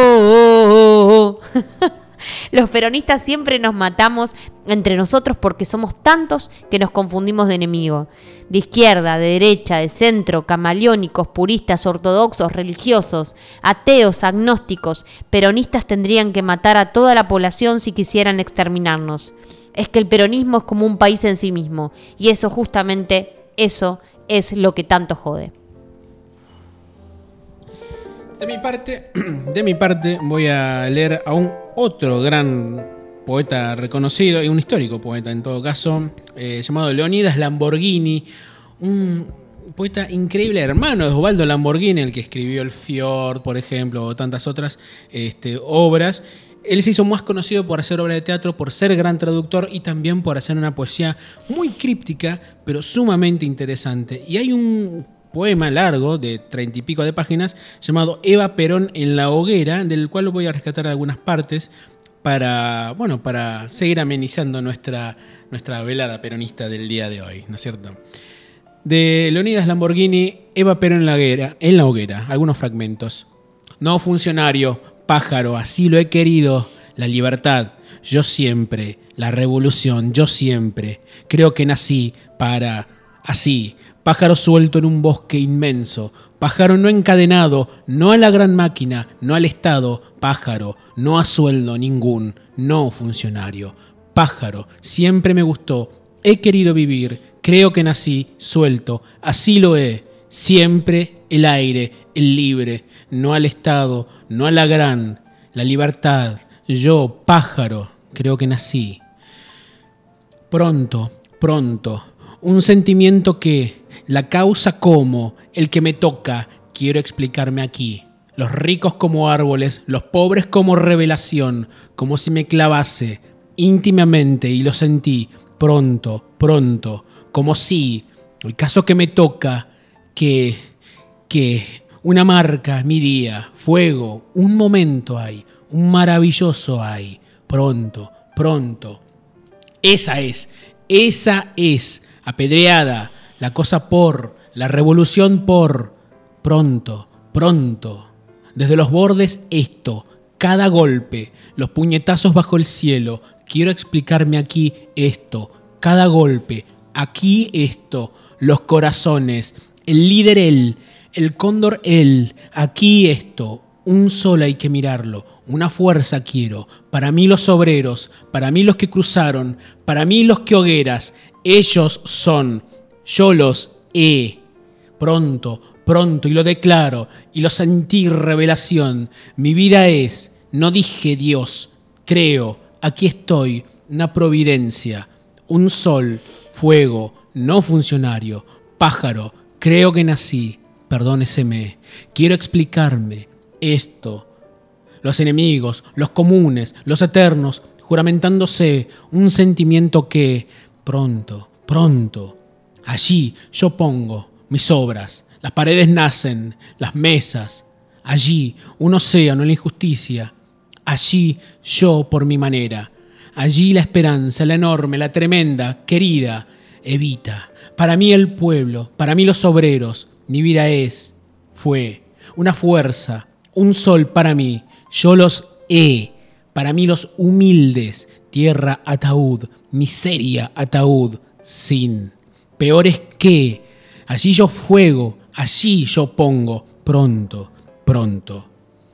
oh, oh, oh! Los peronistas siempre nos matamos entre nosotros porque somos tantos que nos confundimos de enemigo. De izquierda, de derecha, de centro, camaleónicos, puristas, ortodoxos, religiosos, ateos, agnósticos, peronistas tendrían que matar a toda la población si quisieran exterminarnos. Es que el peronismo es como un país en sí mismo, y eso justamente, eso es lo que tanto jode. De mi parte, de mi parte voy a leer a un otro gran poeta reconocido, y un histórico poeta en todo caso, eh, llamado Leonidas Lamborghini, un poeta increíble, hermano de Osvaldo Lamborghini, el que escribió El Fiord, por ejemplo, o tantas otras este, obras. Él se hizo más conocido por hacer obra de teatro, por ser gran traductor y también por hacer una poesía muy críptica, pero sumamente interesante. Y hay un poema largo de treinta y pico de páginas llamado Eva Perón en la hoguera, del cual voy a rescatar algunas partes para, bueno, para seguir amenizando nuestra, nuestra velada peronista del día de hoy, ¿no es cierto? De Leonidas Lamborghini, Eva Perón en la hoguera, en la hoguera, algunos fragmentos. No, funcionario, pájaro, así lo he querido, la libertad, yo siempre, la revolución, yo siempre, creo que nací para, así, pájaro suelto en un bosque inmenso, pájaro no encadenado, no a la gran máquina, no al Estado, pájaro, no a sueldo ningún, no funcionario, pájaro, siempre me gustó, he querido vivir, creo que nací suelto, así lo he, siempre el aire, el libre, no al Estado, no a la gran, la libertad, yo, pájaro, creo que nací. Pronto, pronto, un sentimiento que, la causa como, el que me toca, quiero explicarme aquí. Los ricos como árboles, los pobres como revelación, como si me clavase íntimamente y lo sentí, pronto, pronto, como si, el caso que me toca, que, que, una marca, mi día, fuego, un momento hay, un maravilloso hay, pronto, pronto. Esa es, esa es, apedreada, la cosa por, la revolución por, pronto, pronto. Desde los bordes esto, cada golpe, los puñetazos bajo el cielo, quiero explicarme aquí esto, cada golpe, aquí esto, los corazones, el líder él, el cóndor él, aquí esto, un sol hay que mirarlo, una fuerza quiero, para mí los obreros, para mí los que cruzaron, para mí los que hogueras, ellos son, yo los he, pronto, pronto, y lo declaro, y lo sentí revelación, mi vida es, no dije Dios, creo, aquí estoy, una providencia, un sol, fuego, no funcionario, pájaro, creo que nací, perdóneseme, quiero explicarme esto. Los enemigos, los comunes, los eternos, juramentándose un sentimiento que, pronto, pronto, allí yo pongo mis obras, las paredes nacen, las mesas, allí un océano en la injusticia, allí yo por mi manera, allí la esperanza, la enorme, la tremenda, querida, Evita, para mí el pueblo, para mí los obreros, mi vida es, fue, una fuerza, un sol para mí, yo los he, para mí los humildes, tierra ataúd, miseria ataúd, sin, peores que, allí yo fuego, allí yo pongo, pronto, pronto.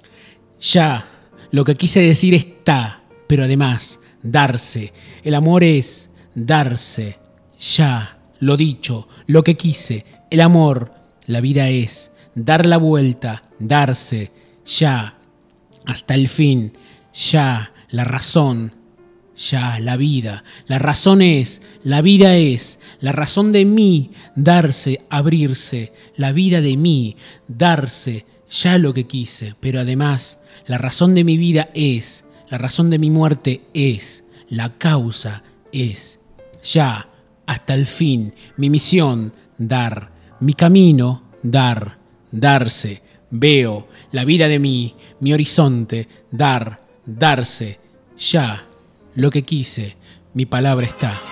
Ya, lo que quise decir está, pero además, darse, el amor es darse, ya, lo dicho, lo que quise, el amor, la vida es, dar la vuelta, darse, ya, hasta el fin, ya, la razón, ya, la vida, la razón es, la vida es, la razón de mí, darse, abrirse, la vida de mí, darse, ya lo que quise, pero además, la razón de mi vida es, la razón de mi muerte es, la causa es, ya, hasta el fin, mi misión, dar, mi camino, dar, darse, veo, la vida de mí, mi horizonte, dar, darse, ya, lo que quise, mi palabra está.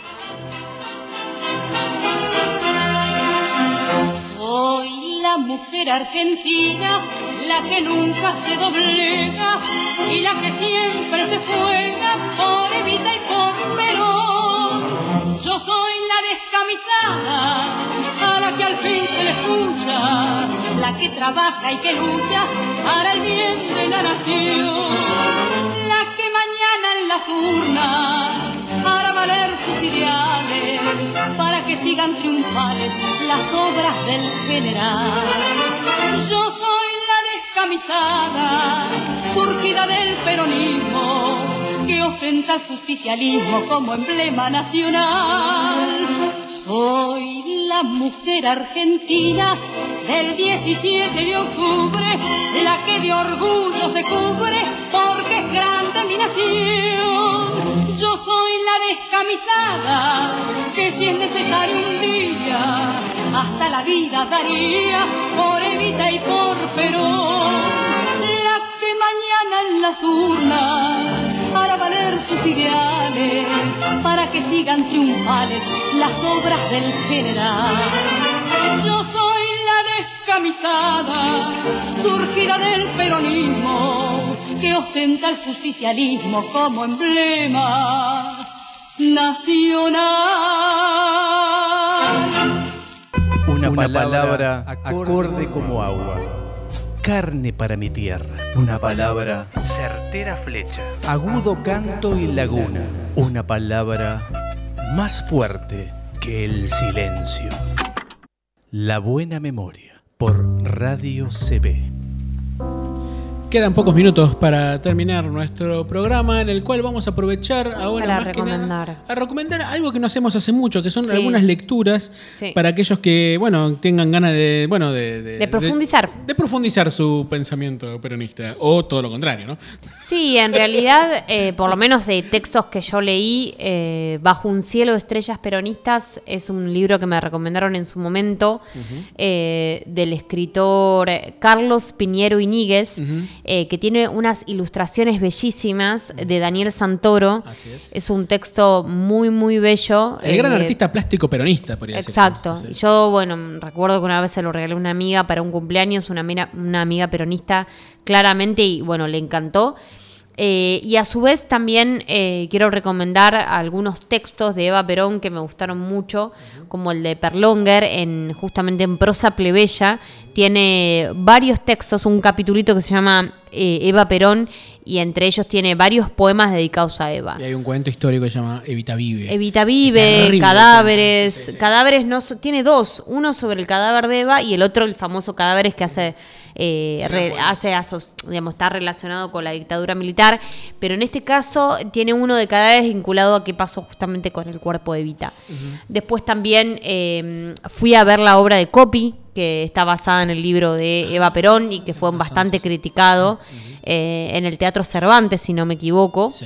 Soy la mujer argentina, la que nunca se doblega y la que siempre se juega por Evita y por Perón. Yo soy la descamisada, a la que al fin se le escucha, la que trabaja y que lucha para el bien de la nación, la que mañana en las urnas hará valer sus ideales para que sigan triunfales las obras del general. Yo soy la descamisada, surgida del peronismo, que ostenta el justicialismo como emblema nacional. Soy la mujer argentina del diecisiete de octubre, la que de orgullo se cubre porque es grande fascinación. Yo soy la descamisada que si es necesario un día hasta la vida daría por Evita y por Perón. La que mañana en las urnas hará valer sus ideales para que sigan triunfales las obras del general. Yo soy la descamisada surgida del peronismo que ostenta el justicialismo como emblema nacional. Una, Una palabra, palabra acorde como agua, carne para mi tierra. Una palabra certera flecha, agudo canto y laguna. Una palabra más fuerte que el silencio. La buena memoria, por Radio C B. Quedan pocos minutos para terminar nuestro programa, en el cual vamos a aprovechar ahora para más recomendar. que nada a recomendar algo que no hacemos hace mucho, que son Sí. algunas lecturas Sí. para aquellos que, bueno, tengan ganas de, bueno, de, de, De profundizar. de, de profundizar su pensamiento peronista, o todo lo contrario, ¿no? Sí, en realidad, eh, por lo menos de textos que yo leí, eh, Bajo un cielo de estrellas peronistas es un libro que me recomendaron en su momento, uh-huh. eh, del escritor Carlos Piñero Iñiguez, uh-huh. eh, que tiene unas ilustraciones bellísimas de Daniel Santoro. Así es. Es un texto muy, muy bello. El eh, gran eh, artista plástico peronista, podría decir. Exacto. Sí. Yo, bueno, recuerdo que una vez se lo regalé a una amiga para un cumpleaños, una amiga, una amiga peronista, claramente, y bueno, le encantó. Eh, y a su vez también eh, quiero recomendar algunos textos de Eva Perón que me gustaron mucho, uh-huh. como el de Perlonger, en, justamente en prosa plebeya. Tiene varios textos, un capitulito que se llama eh, Eva Perón, y entre ellos tiene varios poemas dedicados a Eva. Y hay un cuento histórico que se llama Evita Vive. Evita Vive, Cadáveres. Sí, sí. Cadáveres no tiene dos, uno sobre el cadáver de Eva y el otro el famoso Cadáveres que hace... Eh, re, hace asos, digamos, está relacionado con la dictadura militar, pero en este caso tiene uno de cadáveres vinculado a qué pasó justamente con el cuerpo de Evita. Uh-huh. Después también eh, fui a ver la obra de Copy, que está basada en el libro de Eva Perón y que fue bastante criticado uh-huh. eh, en el Teatro Cervantes, si no me equivoco. Sí.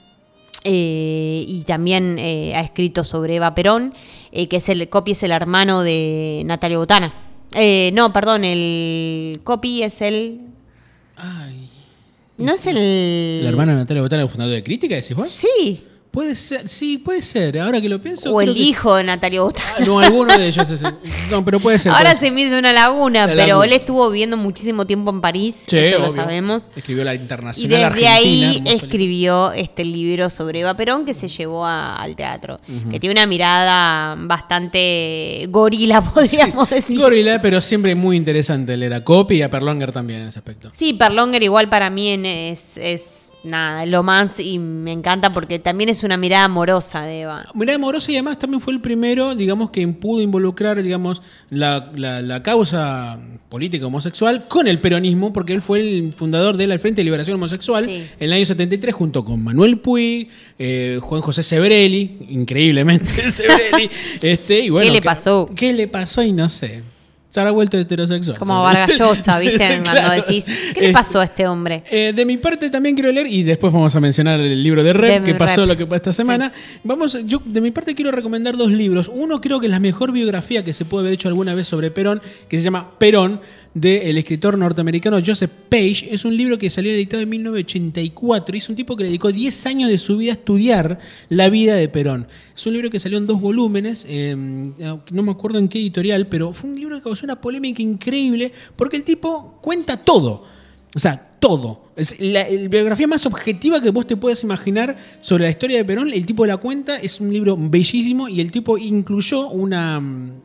Eh, y también eh, ha escrito sobre Eva Perón, eh, que es el Copy es el hermano de Natalia Botana. Eh, no, perdón, el Copy es el... Ay. ¿No es el...? ¿El hermano de Natalia Botana, el fundador de Crítica, decís vos? Sí. Puede ser, sí, puede ser. Ahora que lo pienso... O el que... hijo de Natalia Botana. Ah, no, alguno de ellos es el... No, pero puede ser. Ahora puede se ser. me hizo una laguna, la pero laguna. Él estuvo viviendo muchísimo tiempo en París, sí, eso obvio. Lo sabemos. Escribió la Internacional Y desde Argentina, ahí hermoso escribió libro. Este libro sobre Eva Perón que se llevó a, al teatro. Uh-huh. Que tiene una mirada bastante gorila, podríamos sí, decir. Gorila, pero siempre muy interesante leer a Copy y a Perlonger también en ese aspecto. Sí, Perlonger igual para mí es... es nada, lo más, y me encanta porque también es una mirada amorosa de Eva. Mirada amorosa, y además también fue el primero, digamos, que pudo involucrar, digamos, la, la, la causa política homosexual con el peronismo, porque él fue el fundador del Frente de Liberación Homosexual sí. en el año setenta y tres, junto con Manuel Puig, eh, Juan José Sebrelli, increíblemente Sebrelli. este, y bueno, ¿Qué le ¿qué, pasó? ¿Qué le pasó? Y no sé. Se habrá vuelto heterosexual. Como Vargas Llosa, ¿viste? Cuando claro. decís, ¿qué le pasó a este hombre? Eh, de mi parte también quiero leer, y después vamos a mencionar el libro de Rep, de que pasó Rep. Lo que pasó esta semana. Sí. Vamos, yo de mi parte quiero recomendar dos libros. Uno creo que es la mejor biografía que se puede haber hecho alguna vez sobre Perón, que se llama Perón, del escritor norteamericano Joseph Page. Es un libro que salió editado en mil novecientos ochenta y cuatro y es un tipo que le dedicó diez años de su vida a estudiar la vida de Perón. Es un libro que salió en dos volúmenes, eh, no me acuerdo en qué editorial, pero fue un libro que causó una polémica increíble porque el tipo cuenta todo. O sea, todo. Es la, la biografía más objetiva que vos te puedas imaginar sobre la historia de Perón. El tipo la cuenta, es un libro bellísimo y el tipo incluyó una...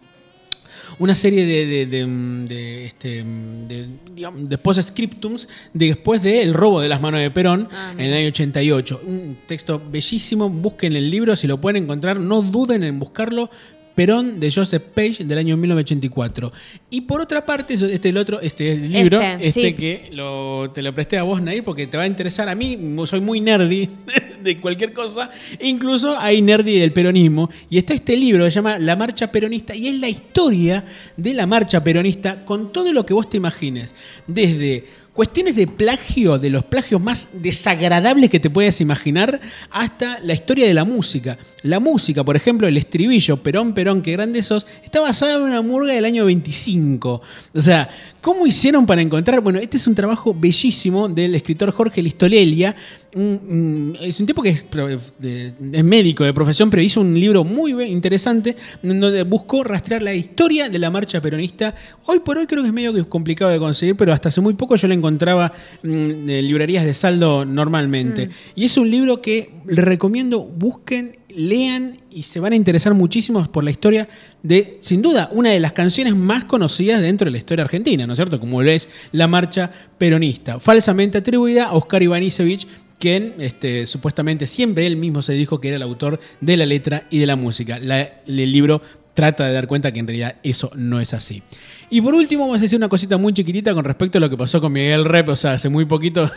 una serie de, de, de, de, este, de, digamos, de post-scriptums de después del robo de las manos de Perón ah, en el año ochenta y ocho. Un texto bellísimo, busquen el libro, si lo pueden encontrar, no duden en buscarlo. Perón, de Joseph Page, del año mil novecientos ochenta y cuatro. Y por otra parte, este el otro este el libro, este, este sí. que lo, te lo presté a vos, Nair, porque te va a interesar. A mí, soy muy nerdy de cualquier cosa. Incluso hay nerdy del peronismo. Y está este libro que se llama La Marcha Peronista. Y es la historia de la marcha peronista con todo lo que vos te imagines. Desde cuestiones de plagio, de los plagios más desagradables que te puedas imaginar, hasta la historia de la música. La música, por ejemplo, el estribillo, Perón, Perón, qué grande sos, está basada en una murga del año veinticinco. O sea, ¿cómo hicieron para encontrar? Bueno, este es un trabajo bellísimo del escritor Jorge Listolelia. Un, un, es un tipo que es, de, es médico de profesión, pero hizo un libro muy interesante donde buscó rastrear la historia de la marcha peronista. Hoy por hoy creo que es medio que complicado de conseguir, pero hasta hace muy poco yo lo encontraba en librerías de saldo normalmente. Mm. Y es un libro que les recomiendo, busquen, lean y se van a interesar muchísimo por la historia de, sin duda, una de las canciones más conocidas dentro de la historia argentina, ¿no es cierto? Como lo es la marcha peronista, falsamente atribuida a Oscar Ivanišević, quien este, supuestamente siempre él mismo se dijo que era el autor de la letra y de la música. La, el libro trata de dar cuenta que en realidad eso no es así. Y por último vamos a decir una cosita muy chiquitita con respecto a lo que pasó con Miguel Rep. O sea, hace muy poquito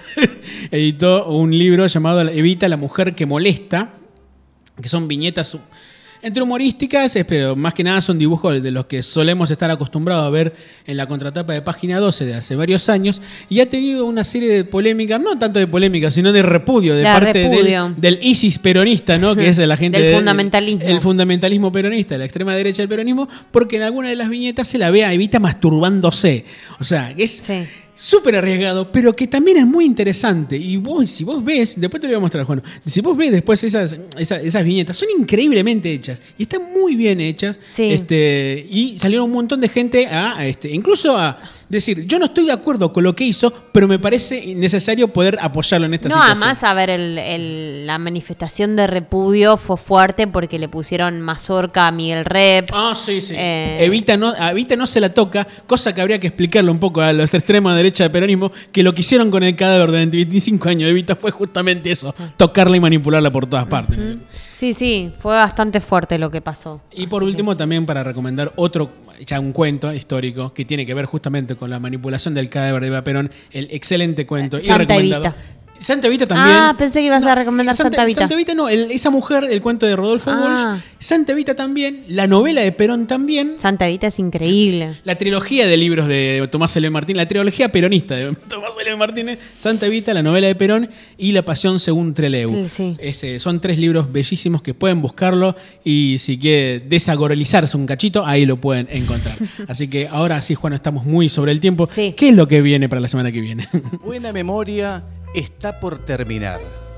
editó un libro llamado Evita, la mujer que molesta, que son viñetas entre humorísticas, pero más que nada son dibujos de los que solemos estar acostumbrados a ver en la contratapa de Página doce de hace varios años, y ha tenido una serie de polémicas, no tanto de polémicas, sino de repudio de la parte repudio. Del, del ISIS peronista, ¿no? Que es la gente del de, fundamentalismo. El fundamentalismo peronista, la extrema derecha del peronismo, porque en alguna de las viñetas se la ve a Evita masturbándose. O sea, es... Sí. Súper arriesgado, pero que también es muy interesante. Y vos, si vos ves, después te lo voy a mostrar, Juan, si vos ves después esas, esas, esas viñetas, son increíblemente hechas y están muy bien hechas. Sí. Este, y salieron un montón de gente a, a este, incluso a decir, yo no estoy de acuerdo con lo que hizo, pero me parece necesario poder apoyarlo en esta no, situación. No, además, a ver, el, el, la manifestación de repudio fue fuerte porque le pusieron mazorca a Miguel Rep. Ah, sí, sí. Eh, Evita, no, a Evita no se la toca, cosa que habría que explicarle un poco a los extrema derecha del peronismo, que lo que hicieron con el cadáver durante veinticinco años de Evita fue justamente eso, tocarla y manipularla por todas partes. Uh-huh. Sí, sí, fue bastante fuerte lo que pasó. Y por Así último, que... también para recomendar otro, ya un cuento histórico que tiene que ver justamente con la manipulación del cadáver de Eva Perón, el excelente cuento Santa y recomendado. Evita. Santa Evita también. Ah, pensé que ibas no, a recomendar Santa, Santa Evita. Santa Evita no, el, esa mujer, el cuento de Rodolfo ah. Walsh. Santa Evita también, la novela de Perón también. Santa Evita es increíble. La trilogía de libros de Tomás Eloy Martínez, la trilogía peronista de Tomás Eloy Martínez, Santa Evita, la novela de Perón y La Pasión según Trelew. Sí, sí. Ese, son tres libros bellísimos que pueden buscarlo y si quiere desagorelizarse un cachito, ahí lo pueden encontrar. Así que ahora sí, Juan, estamos muy sobre el tiempo. Sí. ¿Qué es lo que viene para la semana que viene? Buena memoria está por terminar,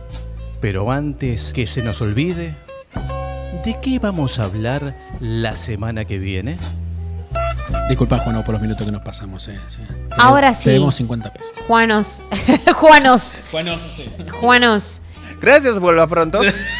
pero antes que se nos olvide, ¿de qué vamos a hablar la semana que viene? Disculpa, Juan, por los minutos que nos pasamos. Eh, sí. Ahora sí. Tenemos cincuenta pesos. Juanos. Juanos. Juanos, sí. Juanos. Gracias, vuelva pronto.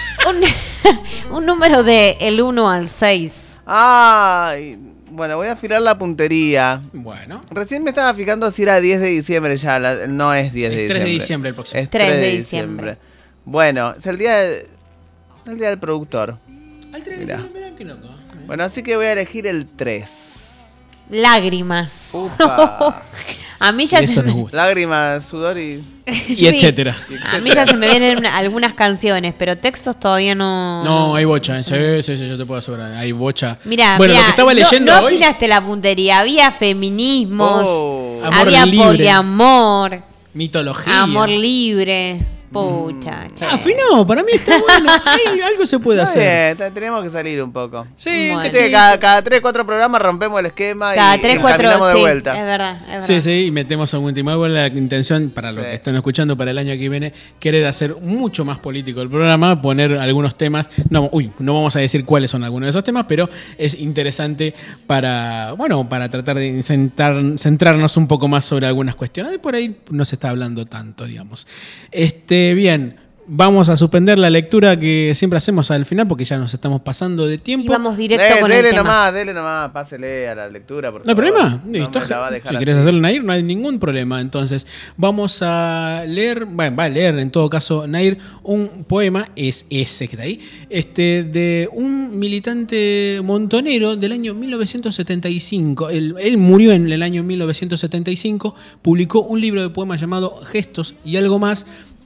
un, un número de el uno al seis. Ay... Bueno, voy a afilar la puntería. Bueno. Recién me estaba fijando si era diez de diciembre ya. La, no es diez de diciembre. Es tres de diciembre el próximo. Es tres de diciembre. Bueno, es el día, de, el día del productor. ¿Al tres de diciembre? Mirá qué loco. Bueno, así que voy a elegir el tres. Lágrimas. Upa. A mí ya Eso se me... Lágrimas, sudor y... y sí. etcétera. A mí ya se me vienen una, algunas canciones, pero textos todavía no... No, hay bocha. Sí, sí, sí, yo te puedo asegurar. Hay bocha. Mirá, bueno, mirá, lo que estaba leyendo no, no hoy... afinaste la puntería. Había feminismos, oh. había libre, poliamor, mitología, amor libre... Pucha, che. Ah, fino, para mí está bueno. Hay, algo se puede Está hacer. Bien, tenemos que salir un poco. Sí, bueno. que cada, cada tres, cuatro programas rompemos el esquema cada y, tres, y cuatro, caminamos sí, de vuelta. Es verdad, es verdad. Sí, sí, y metemos algún tema. La intención, para los sí. que están escuchando para el año que viene, querer hacer mucho más político el programa, poner algunos temas. No, uy, no vamos a decir cuáles son algunos de esos temas, pero es interesante para, bueno, para tratar de sentar, centrarnos un poco más sobre algunas cuestiones. Por ahí no se está hablando tanto, digamos. Este, bien. Vamos a suspender la lectura que siempre hacemos al final porque ya nos estamos pasando de tiempo. Y vamos directo de, con dele el tema. nomás, dele nomás, pásele a la lectura, por ¿No hay favor. problema? No Listo. me la va a dejar Si querés así. hacerlo, Nair, no hay ningún problema. Entonces, vamos a leer, bueno, va a leer en todo caso, Nair, un poema, es ese que está ahí, este, de un militante montonero del año mil novecientos setenta y cinco. Él, él murió en el año mil novecientos setenta y cinco, publicó un libro de poemas llamado Gestos y algo más.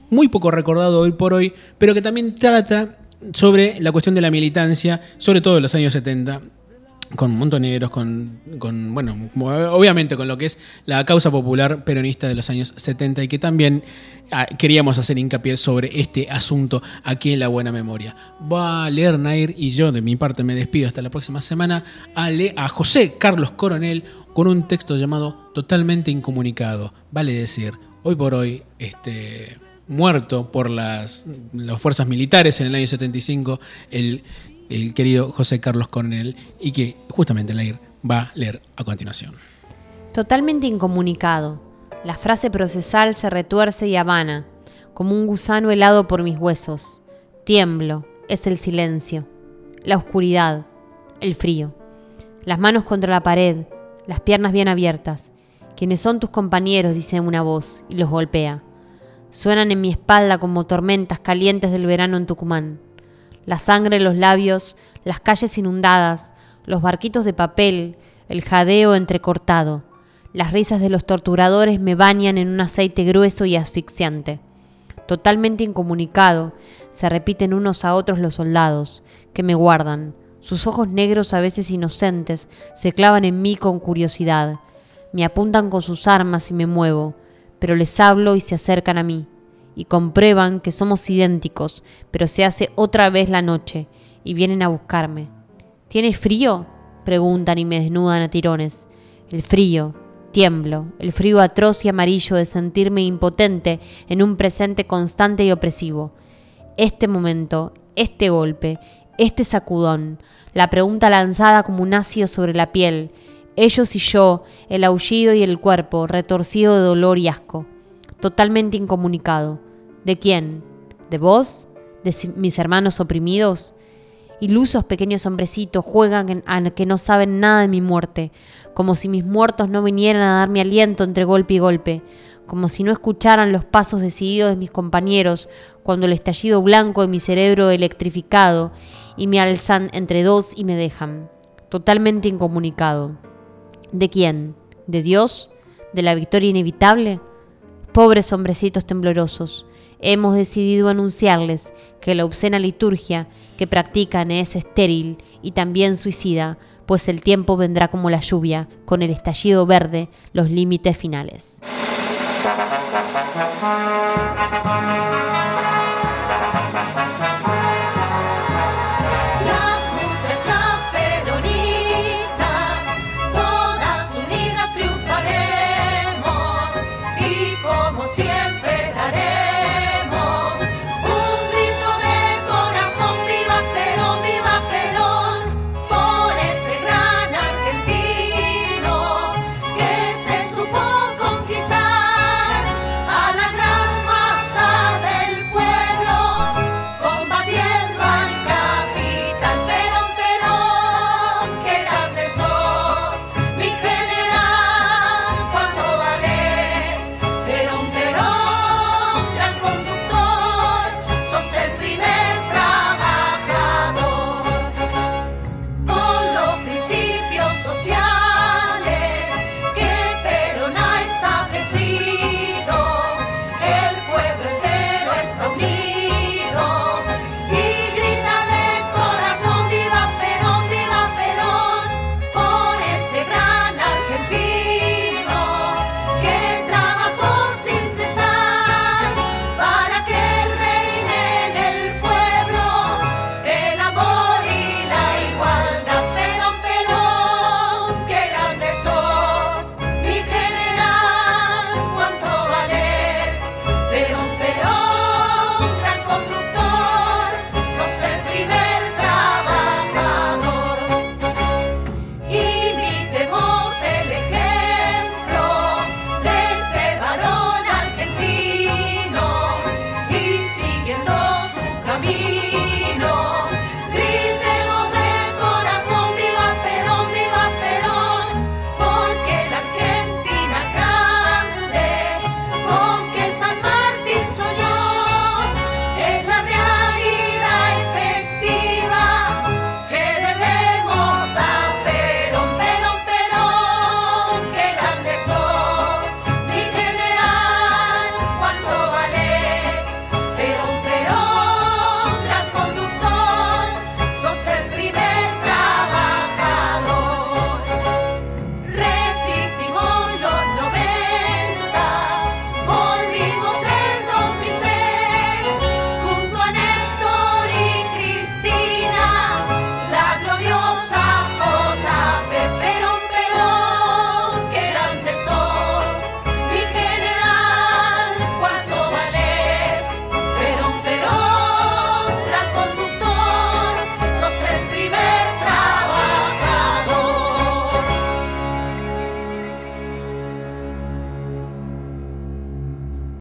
muy poco recordado hoy por hoy, pero que también trata sobre la cuestión de la militancia, sobre todo en los años setenta, con montoneros, con, con, bueno, obviamente con lo que es la causa popular peronista de los años setenta, y que también ah, queríamos hacer hincapié sobre este asunto aquí en La Buena Memoria. Va a leer Nair, y yo de mi parte me despido hasta la próxima semana, a, le, a José Carlos Coronel con un texto llamado Totalmente Incomunicado. Vale decir, hoy por hoy, este, muerto por las, las fuerzas militares en el año setenta y cinco, el el querido José Carlos Coronel, y que justamente Nair va a leer a continuación. Totalmente incomunicado. La frase procesal se retuerce y habana, como un gusano helado por mis huesos. Tiemblo, es el silencio, la oscuridad, el frío. Las manos contra la pared, las piernas bien abiertas. ¿Quiénes son tus compañeros?, dice una voz, y los golpea. Suenan en mi espalda como tormentas calientes del verano en Tucumán. La sangre en los labios, las calles inundadas, los barquitos de papel, el jadeo entrecortado. Las risas de los torturadores me bañan en un aceite grueso y asfixiante. Totalmente incomunicado, se repiten unos a otros los soldados, que me guardan. Sus ojos negros, a veces inocentes, se clavan en mí con curiosidad. Me apuntan con sus armas y me muevo, pero les hablo y se acercan a mí. Y comprueban que somos idénticos, pero se hace otra vez la noche, y vienen a buscarme. ¿Tienes frío?, preguntan y me desnudan a tirones. El frío, tiemblo, el frío atroz y amarillo de sentirme impotente en un presente constante y opresivo. Este momento, este golpe, este sacudón, la pregunta lanzada como un ácido sobre la piel, ellos y yo, el aullido y el cuerpo, retorcido de dolor y asco. Totalmente incomunicado. ¿De quién? ¿De vos? ¿De mis hermanos oprimidos? Ilusos pequeños hombrecitos juegan a que no saben nada de mi muerte, como si mis muertos no vinieran a darme aliento entre golpe y golpe, como si no escucharan los pasos decididos de mis compañeros cuando el estallido blanco de mi cerebro electrificado y me alzan entre dos y me dejan. Totalmente incomunicado. ¿De quién? ¿De Dios? ¿De la victoria inevitable? Pobres hombrecitos temblorosos, hemos decidido anunciarles que la obscena liturgia que practican es estéril y también suicida, pues el tiempo vendrá como la lluvia, con el estallido verde, los límites finales.